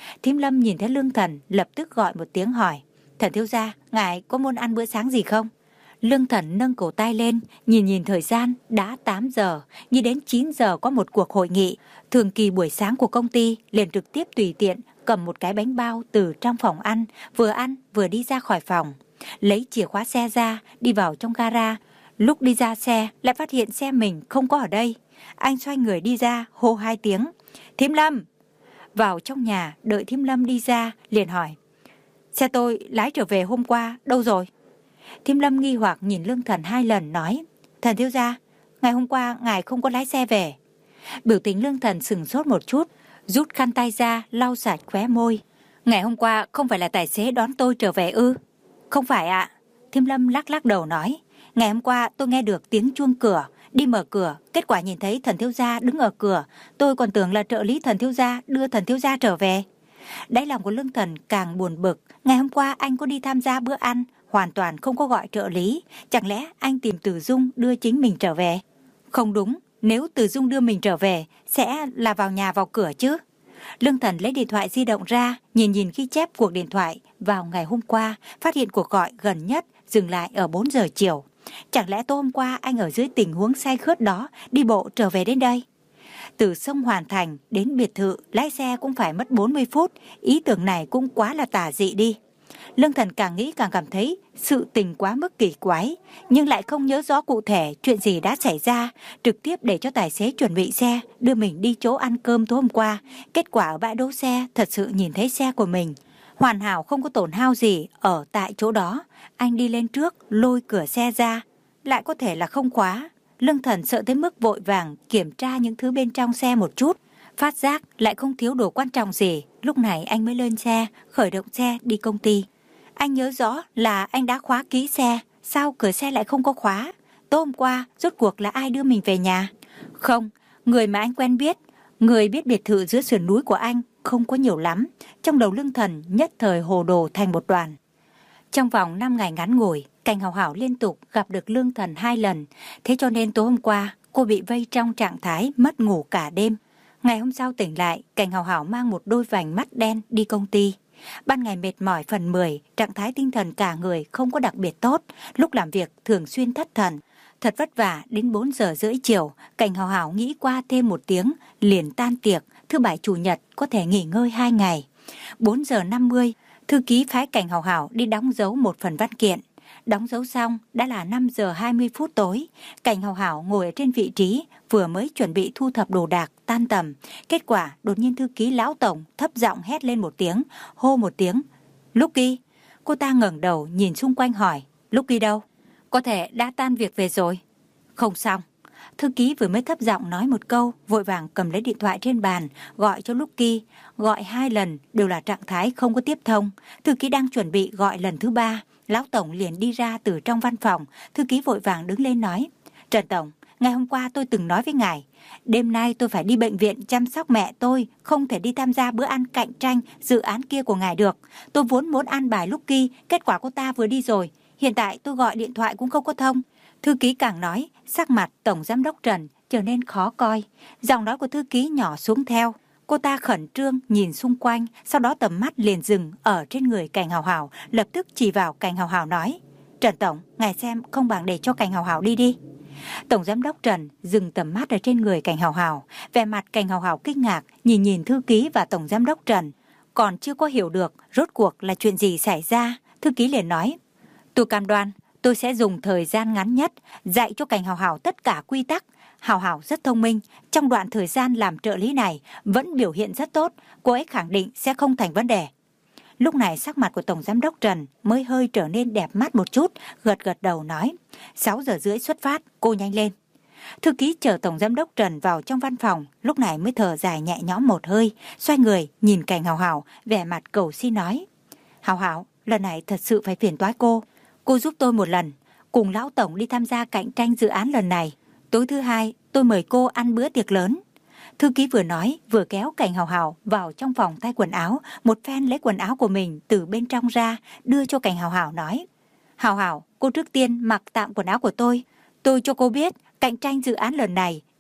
Thím Lâm nhìn thấy Lương Thần lập tức gọi một tiếng hỏi: Thần thiếu gia, ngài có muốn ăn bữa sáng gì không? Lương Thần nâng cổ tay lên, nhìn nhìn thời gian, đã tám giờ, nghĩ đến chín giờ có một cuộc hội nghị. Thường kỳ buổi sáng của công ty, liền trực tiếp tùy tiện cầm một cái bánh bao từ trong phòng ăn, vừa ăn vừa đi ra khỏi phòng. Lấy chìa khóa xe ra, đi vào trong gara. Lúc đi ra xe, lại phát hiện xe mình không có ở đây. Anh xoay người đi ra, hô hai tiếng: Thím Lâm! Vào trong nhà, đợi Thím Lâm đi ra, liền hỏi: Xe tôi lái trở về hôm qua, đâu rồi? Thím Lâm nghi hoặc nhìn Lương Thần hai lần nói: Thần thiếu gia, ngày hôm qua ngài không có lái xe về. Biểu tình Lương Thần sừng sốt một chút, rút khăn tay ra lau sạch khóe môi. Ngày hôm qua không phải là tài xế đón tôi trở về ư? Không phải ạ. Thím Lâm lắc lắc đầu nói: Ngày hôm qua tôi nghe được tiếng chuông cửa, đi mở cửa, kết quả nhìn thấy thần thiếu gia đứng ở cửa, tôi còn tưởng là trợ lý thần thiếu gia đưa thần thiếu gia trở về. Đáy lòng của Lương Thần càng buồn bực, ngày hôm qua anh có đi tham gia bữa ăn, hoàn toàn không có gọi trợ lý, chẳng lẽ anh tìm Từ Dung đưa chính mình trở về? Không đúng, nếu Từ Dung đưa mình trở về, sẽ là vào nhà vào cửa chứ. Lương Thần lấy điện thoại di động ra, nhìn nhìn ghi chép cuộc điện thoại vào ngày hôm qua, phát hiện cuộc gọi gần nhất dừng lại ở bốn giờ chiều. Chẳng lẽ tối hôm qua anh ở dưới tình huống say khướt đó, đi bộ trở về đến đây? Từ sông Hoàn Thành đến biệt thự, lái xe cũng phải mất bốn mươi phút, ý tưởng này cũng quá là tà dị đi. Lương Thần càng nghĩ càng cảm thấy sự tình quá mức kỳ quái, nhưng lại không nhớ rõ cụ thể chuyện gì đã xảy ra, trực tiếp để cho tài xế chuẩn bị xe, đưa mình đi chỗ ăn cơm tối hôm qua. Kết quả ở bãi đỗ xe, thật sự nhìn thấy xe của mình hoàn hảo, không có tổn hao gì ở tại chỗ đó. Anh đi lên trước, lôi cửa xe ra, lại có thể là không khóa. Lương Thần sợ tới mức vội vàng kiểm tra những thứ bên trong xe một chút, phát giác lại không thiếu đồ quan trọng gì. Lúc này anh mới lên xe, khởi động xe đi công ty. Anh nhớ rõ là anh đã khóa kỹ xe, sao cửa xe lại không có khóa? Tối hôm qua, rốt cuộc là ai đưa mình về nhà? Không, người mà anh quen biết, người biết biệt thự giữa sườn núi của anh không có nhiều lắm. Trong đầu Lương Thần nhất thời hồ đồ thành một đoàn. Trong vòng năm ngày ngắn ngủi, Cảnh Hảo Hảo liên tục gặp được Lương Thần hai lần. Thế cho nên tối hôm qua, cô bị vây trong trạng thái mất ngủ cả đêm. Ngày hôm sau tỉnh lại, Cảnh Hảo Hảo mang một đôi vành mắt đen đi công ty. Ban ngày mệt mỏi phần mười, trạng thái tinh thần cả người không có đặc biệt tốt, lúc làm việc thường xuyên thất thần. Thật vất vả, đến bốn giờ rưỡi chiều, Cảnh Hảo Hảo nghĩ qua thêm một tiếng, liền tan tiệc, thứ bảy chủ nhật có thể nghỉ ngơi hai ngày. bốn giờ năm mươi, thư ký phái Cảnh Hảo Hảo đi đóng dấu một phần văn kiện. Đóng dấu xong, đã là năm giờ hai mươi phút tối. Cảnh Hảo Hảo ngồi ở trên vị trí, vừa mới chuẩn bị thu thập đồ đạc, tan tầm. Kết quả, đột nhiên thư ký lão tổng thấp giọng hét lên một tiếng, hô một tiếng: Lucky! Cô ta ngẩng đầu nhìn xung quanh hỏi: Lucky đâu? Có thể đã tan việc về rồi. Không xong. Thư ký vừa mới thấp giọng nói một câu, vội vàng cầm lấy điện thoại trên bàn, gọi cho Lucky. Gọi hai lần, đều là trạng thái không có tiếp thông. Thư ký đang chuẩn bị gọi lần thứ ba. Lão tổng liền đi ra từ trong văn phòng. Thư ký vội vàng đứng lên nói: Trần tổng, ngày hôm qua tôi từng nói với ngài, đêm nay tôi phải đi bệnh viện chăm sóc mẹ tôi, không thể đi tham gia bữa ăn cạnh tranh dự án kia của ngài được. Tôi vốn muốn ăn bài Lucky, kết quả cô ta vừa đi rồi. Hiện tại tôi gọi điện thoại cũng không có thông. Thư ký càng nói, sắc mặt tổng giám đốc Trần trở nên khó coi. Giọng nói của thư ký nhỏ xuống theo. Cô ta khẩn trương nhìn xung quanh, sau đó tầm mắt liền dừng ở trên người Cảnh Hảo Hảo, lập tức chỉ vào Cảnh Hảo Hảo nói: Trần tổng, ngài xem không bằng để cho Cảnh Hảo Hảo đi đi. Tổng giám đốc Trần dừng tầm mắt ở trên người Cảnh Hảo Hảo, vẻ mặt Cảnh Hảo Hảo kinh ngạc nhìn nhìn thư ký và tổng giám đốc Trần, còn chưa có hiểu được rốt cuộc là chuyện gì xảy ra. Thư ký liền nói: Tôi cam đoan tôi sẽ dùng thời gian ngắn nhất dạy cho Cảnh Hảo Hảo tất cả quy tắc. Hảo Hảo rất thông minh, trong đoạn thời gian làm trợ lý này vẫn biểu hiện rất tốt, cô ấy khẳng định sẽ không thành vấn đề. Lúc này sắc mặt của tổng giám đốc Trần mới hơi trở nên đẹp mắt một chút, gật gật đầu nói: sáu giờ rưỡi xuất phát, cô nhanh lên. Thư ký chờ tổng giám đốc Trần vào trong văn phòng, lúc này mới thở dài nhẹ nhõm một hơi, xoay người nhìn Cảnh Hảo Hảo, vẻ mặt cầu xin nói: Hảo Hảo, lần này thật sự phải phiền toái cô. Cô giúp tôi một lần, cùng lão tổng đi tham gia cạnh tranh dự án lần này. Tối thứ hai, tôi mời cô ăn bữa tiệc lớn. Thư ký vừa nói, vừa kéo Cảnh Hảo Hảo vào trong phòng thay quần áo, một phen lấy quần áo của mình từ bên trong ra, đưa cho Cảnh Hảo Hảo nói: Hảo Hảo, cô trước tiên mặc tạm quần áo của tôi. Tôi cho cô biết, cạnh tranh dự án lần này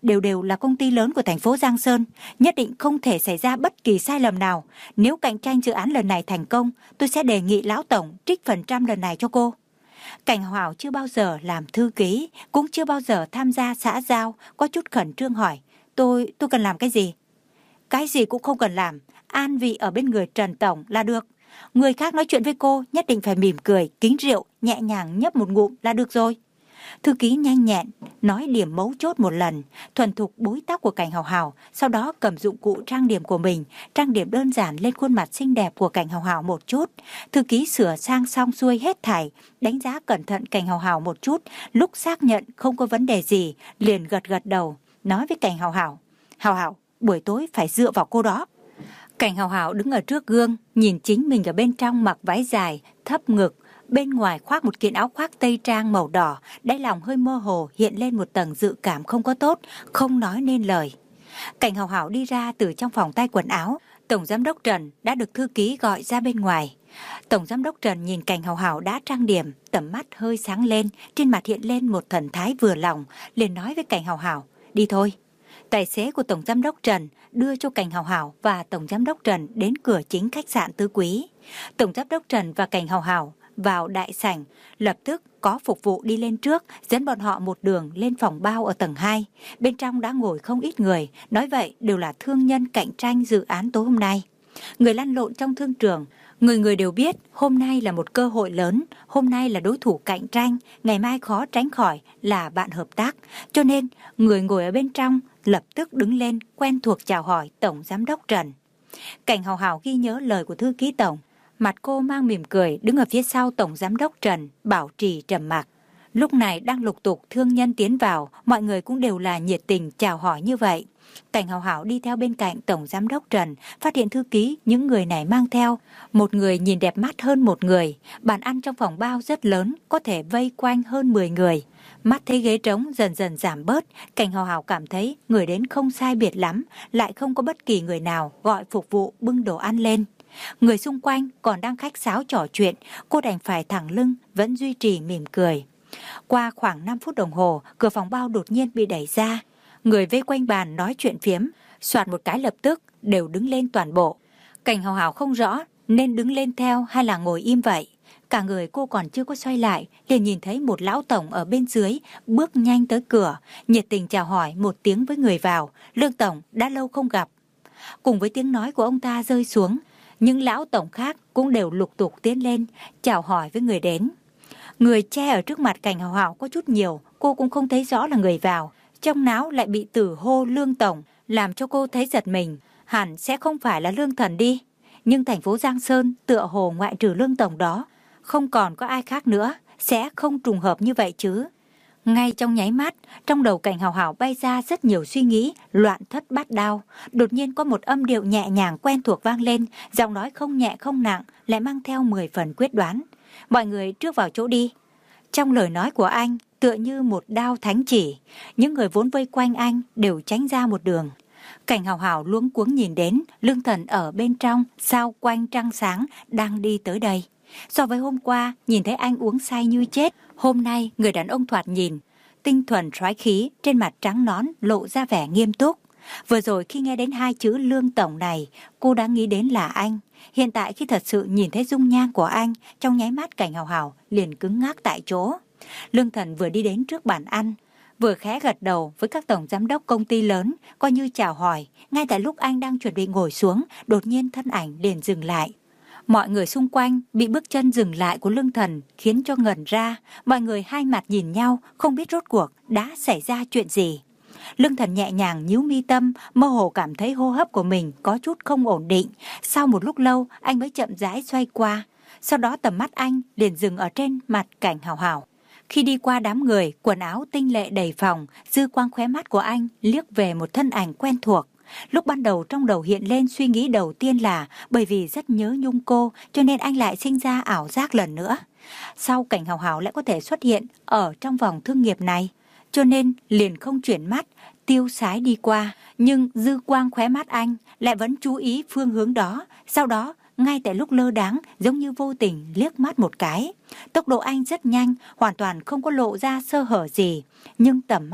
đều đều là công ty lớn của thành phố Giang Sơn, nhất định không thể xảy ra bất kỳ sai lầm nào. Nếu cạnh tranh dự án lần này thành công, tôi sẽ đề nghị lão tổng trích phần trăm lần này cho cô. Cảnh Hào Hào chưa bao giờ làm thư ký, cũng chưa bao giờ tham gia xã giao, có chút khẩn trương hỏi, tôi, tôi cần làm cái gì? Cái gì cũng không cần làm, an vị ở bên người Trần Tổng là được. Người khác nói chuyện với cô nhất định phải mỉm cười, kính rượu, nhẹ nhàng nhấp một ngụm là được rồi. Thư ký nhanh nhẹn, nói điểm mấu chốt một lần, thuần thục búi tóc của Cảnh Hào Hào, sau đó cầm dụng cụ trang điểm của mình, trang điểm đơn giản lên khuôn mặt xinh đẹp của Cảnh Hào Hào một chút. Thư ký sửa sang xong xuôi hết thảy, đánh giá cẩn thận Cảnh Hào Hào một chút, lúc xác nhận không có vấn đề gì, liền gật gật đầu, nói với Cảnh Hào Hào, Hào Hào, buổi tối phải dựa vào cô đó. Cảnh Hào Hào đứng ở trước gương, nhìn chính mình ở bên trong mặc váy dài, thấp ngực, bên ngoài khoác một kiện áo khoác tây trang màu đỏ, đáy lòng hơi mơ hồ hiện lên một tầng dự cảm không có tốt, không nói nên lời. Cảnh Hào Hào đi ra từ trong phòng tay quần áo, Tổng Giám đốc Trần đã được thư ký gọi ra bên ngoài. Tổng Giám đốc Trần nhìn Cảnh Hào Hào đã trang điểm, tầm mắt hơi sáng lên, trên mặt hiện lên một thần thái vừa lòng, liền nói với Cảnh Hào Hào, đi thôi. Tài xế của Tổng Giám đốc Trần đưa cho Cảnh Hào Hào và Tổng Giám đốc Trần đến cửa chính khách sạn Tứ Quý. Tổng Giám đốc Trần và Cảnh Hào Hào vào đại sảnh, lập tức có phục vụ đi lên trước, dẫn bọn họ một đường lên phòng bao ở tầng hai. Bên trong đã ngồi không ít người, nói vậy đều là thương nhân cạnh tranh dự án tối hôm nay. Người lăn lộn trong thương trường, người người đều biết hôm nay là một cơ hội lớn, hôm nay là đối thủ cạnh tranh, ngày mai khó tránh khỏi là bạn hợp tác. Cho nên, người ngồi ở bên trong lập tức đứng lên quen thuộc chào hỏi Tổng Giám đốc Trần. Cảnh Hào Hào ghi nhớ lời của thư ký Tổng. Mặt cô mang mỉm cười đứng ở phía sau Tổng Giám đốc Trần, bảo trì trầm mặc. Lúc này đang lục tục thương nhân tiến vào, mọi người cũng đều là nhiệt tình chào hỏi như vậy. Cảnh Hào Hào đi theo bên cạnh Tổng Giám đốc Trần, phát hiện thư ký những người này mang theo. Một người nhìn đẹp mắt hơn một người, bàn ăn trong phòng bao rất lớn, có thể vây quanh hơn mười người. Mắt thấy ghế trống dần dần giảm bớt, Cảnh Hào Hào cảm thấy người đến không sai biệt lắm, lại không có bất kỳ người nào gọi phục vụ bưng đồ ăn lên. Người xung quanh còn đang khách sáo trò chuyện, cô đành phải thẳng lưng, vẫn duy trì mỉm cười. Qua khoảng năm phút đồng hồ, cửa phòng bao đột nhiên bị đẩy ra. Người vây quanh bàn nói chuyện phiếm, soạt một cái lập tức đều đứng lên toàn bộ. Cảnh Hào Hào không rõ nên đứng lên theo hay là ngồi im vậy. Cả người cô còn chưa có xoay lại, liền nhìn thấy một lão tổng ở bên dưới bước nhanh tới cửa, nhiệt tình chào hỏi một tiếng với người vào. Lương tổng đã lâu không gặp. Cùng với tiếng nói của ông ta rơi xuống, những lão tổng khác cũng đều lục tục tiến lên chào hỏi với người đến. Người che ở trước mặt Cảnh Hào Hào có chút nhiều, cô cũng không thấy rõ là người vào. Trong náo lại bị tử hô Lương tổng, làm cho cô thấy giật mình. Hẳn sẽ không phải là Lương thần đi. Nhưng thành phố Giang Sơn tựa hồ ngoại trừ Lương tổng đó, không còn có ai khác nữa, sẽ không trùng hợp như vậy chứ. Ngay trong nháy mắt, trong đầu Cảnh Hào Hào bay ra rất nhiều suy nghĩ, loạn thất bát đao. Đột nhiên có một âm điệu nhẹ nhàng quen thuộc vang lên, giọng nói không nhẹ không nặng, lại mang theo mười phần quyết đoán. Mọi người trước vào chỗ đi. Trong lời nói của anh, tựa như một đao thánh chỉ, những người vốn vây quanh anh đều tránh ra một đường. Cảnh Hào Hào luống cuống nhìn đến, Lương thần ở bên trong, sao quanh trăng sáng, đang đi tới đây. So với hôm qua, nhìn thấy anh uống say như chết, hôm nay người đàn ông thoạt nhìn, tinh thuần soái khí, trên mặt trắng nõn lộ ra vẻ nghiêm túc. Vừa rồi khi nghe đến hai chữ Lương tổng này, cô đã nghĩ đến là anh. Hiện tại khi thật sự nhìn thấy dung nhan của anh, trong nháy mắt Cảnh Hào Hào liền cứng ngắc tại chỗ. Lương thần vừa đi đến trước bàn ăn, vừa khẽ gật đầu với các tổng giám đốc công ty lớn, coi như chào hỏi. Ngay tại lúc anh đang chuẩn bị ngồi xuống, đột nhiên thân ảnh liền dừng lại. Mọi người xung quanh bị bước chân dừng lại của Lương thần khiến cho ngẩn ra. Mọi người hai mặt nhìn nhau, không biết rốt cuộc đã xảy ra chuyện gì. Lương thần nhẹ nhàng nhíu mi tâm, mơ hồ cảm thấy hô hấp của mình có chút không ổn định. Sau một lúc lâu, anh mới chậm rãi xoay qua. Sau đó tầm mắt anh liền dừng ở trên mặt Cảnh Hào Hào. Khi đi qua đám người, quần áo tinh lệ đầy phòng, dư quang khóe mắt của anh liếc về một thân ảnh quen thuộc. Lúc ban đầu trong đầu hiện lên suy nghĩ đầu tiên là bởi vì rất nhớ Nhung cô, cho nên anh lại sinh ra ảo giác lần nữa. Sau Cảnh Hào Hào lại có thể xuất hiện ở trong vòng thương nghiệp này, cho nên liền không chuyển mắt, tiêu sái đi qua. Nhưng dư quang khóe mắt anh lại vẫn chú ý phương hướng đó. Sau đó, ngay tại lúc lơ đáng, giống như vô tình liếc mắt một cái. Tốc độ anh rất nhanh, hoàn toàn không có lộ ra sơ hở gì. Nhưng tầm mắt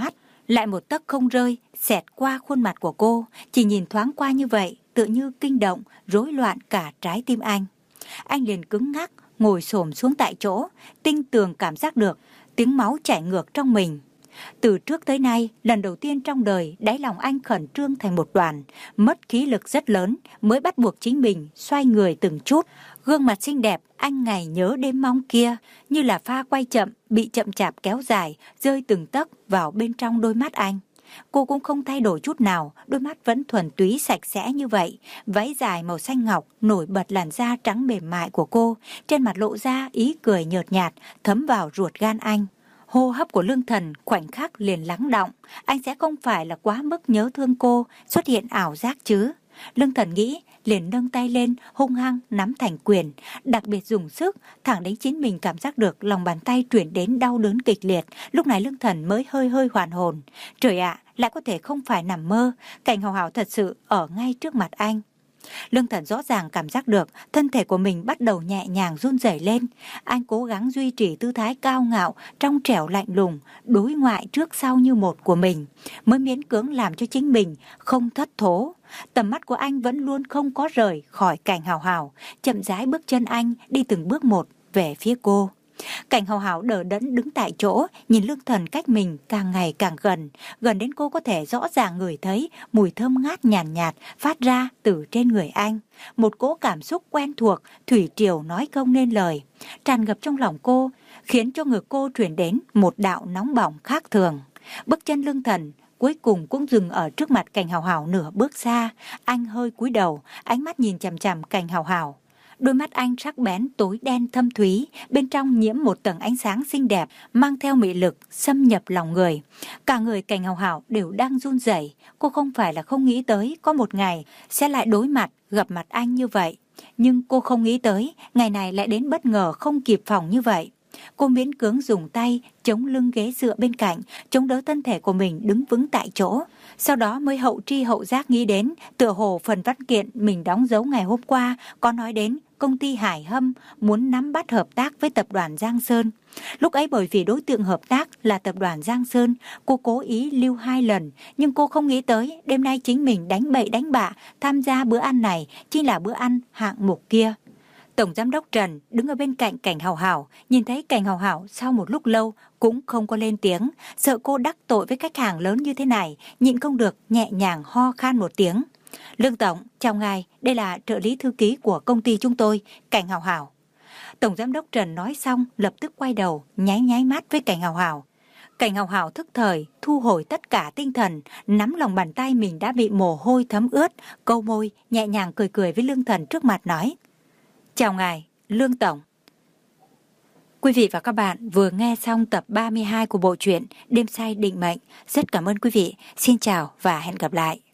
lại một tấc không rơi, xẹt qua khuôn mặt của cô. Chỉ nhìn thoáng qua như vậy, tựa như kinh động, rối loạn cả trái tim anh. Anh liền cứng ngắc, ngồi xổm xuống tại chỗ, tinh tường cảm giác được tiếng máu chảy ngược trong mình. Từ trước tới nay, lần đầu tiên trong đời, đáy lòng anh khẩn trương thành một đoàn, mất khí lực rất lớn, mới bắt buộc chính mình xoay người từng chút. Gương mặt xinh đẹp, anh ngày nhớ đêm mong kia, như là pha quay chậm, bị chậm chạp kéo dài, rơi từng tấc vào bên trong đôi mắt anh. Cô cũng không thay đổi chút nào, đôi mắt vẫn thuần túy sạch sẽ như vậy. Váy dài màu xanh ngọc nổi bật làn da trắng mềm mại của cô, trên mặt lộ ra ý cười nhợt nhạt, thấm vào ruột gan anh. Hô hấp của Lương Thần khoảnh khắc liền lắng đọng, anh sẽ không phải là quá mức nhớ thương cô, xuất hiện ảo giác chứ. Lương Thần nghĩ, liền nâng tay lên, hung hăng nắm thành quyền, đặc biệt dùng sức, thẳng đến chính mình cảm giác được lòng bàn tay truyền đến đau đớn kịch liệt. Lúc này Lương Thần mới hơi hơi hoàn hồn. Trời ạ, lại có thể không phải nằm mơ, Cảnh Hào Hào thật sự ở ngay trước mặt anh. Lương Thần rõ ràng cảm giác được thân thể của mình bắt đầu nhẹ nhàng run rẩy lên. Anh cố gắng duy trì tư thái cao ngạo, trong trẻo lạnh lùng, đối ngoại trước sau như một của mình, mới miễn cưỡng làm cho chính mình không thất thố. Tầm mắt của anh vẫn luôn không có rời khỏi Cảnh Hào Hào, chậm rãi bước chân anh đi từng bước một về phía cô. Cảnh Hào Hào đờ đẫn đứng tại chỗ, nhìn Lương Thần cách mình càng ngày càng gần, gần đến cô có thể rõ ràng ngửi thấy mùi thơm ngát nhàn nhạt, nhạt phát ra từ trên người anh. Một cỗ cảm xúc quen thuộc, thủy triều nói không nên lời, tràn ngập trong lòng cô, khiến cho ngực cô truyền đến một đạo nóng bỏng khác thường. Bước chân Lương Thần cuối cùng cũng dừng ở trước mặt Cảnh Hào Hào nửa bước xa. Anh hơi cúi đầu, ánh mắt nhìn chằm chằm Cảnh Hào Hào. Đôi mắt anh sắc bén tối đen thâm thúy, bên trong nhiễm một tầng ánh sáng xinh đẹp, mang theo mị lực, xâm nhập lòng người. Cả người Cảnh Hào Hào đều đang run rẩy. Cô không phải là không nghĩ tới có một ngày sẽ lại đối mặt, gặp mặt anh như vậy. Nhưng cô không nghĩ tới, ngày này lại đến bất ngờ không kịp phòng như vậy. Cô miễn cưỡng dùng tay chống lưng ghế dựa bên cạnh, chống đỡ thân thể của mình đứng vững tại chỗ. Sau đó mới hậu tri hậu giác nghĩ đến, tựa hồ phần văn kiện mình đóng dấu ngày hôm qua có nói đến công ty Hải Hâm muốn nắm bắt hợp tác với tập đoàn Giang Sơn. Lúc ấy bởi vì đối tượng hợp tác là tập đoàn Giang Sơn, cô cố ý lưu hai lần, nhưng cô không nghĩ tới đêm nay chính mình đánh bậy đánh bạ tham gia bữa ăn này chính là bữa ăn hạng mục kia. Tổng giám đốc Trần đứng ở bên cạnh Cảnh Hào Hào, nhìn thấy Cảnh Hào Hào sau một lúc lâu cũng không có lên tiếng, sợ cô đắc tội với khách hàng lớn như thế này, nhịn không được nhẹ nhàng ho khan một tiếng. Lương Tổng, chào ngài, đây là trợ lý thư ký của công ty chúng tôi, Cảnh Hào Hào. Tổng giám đốc Trần nói xong lập tức quay đầu, nháy nháy mắt với Cảnh Hào Hào. Cảnh Hào Hào thức thời, thu hồi tất cả tinh thần, nắm lòng bàn tay mình đã bị mồ hôi thấm ướt, câu môi, nhẹ nhàng cười cười với Lương Thần trước mặt nói. Chào ngài, Lương Tổng. Quý vị và các bạn vừa nghe xong tập ba mươi hai của bộ truyện Đêm Say Định Mệnh. Rất cảm ơn quý vị. Xin chào và hẹn gặp lại.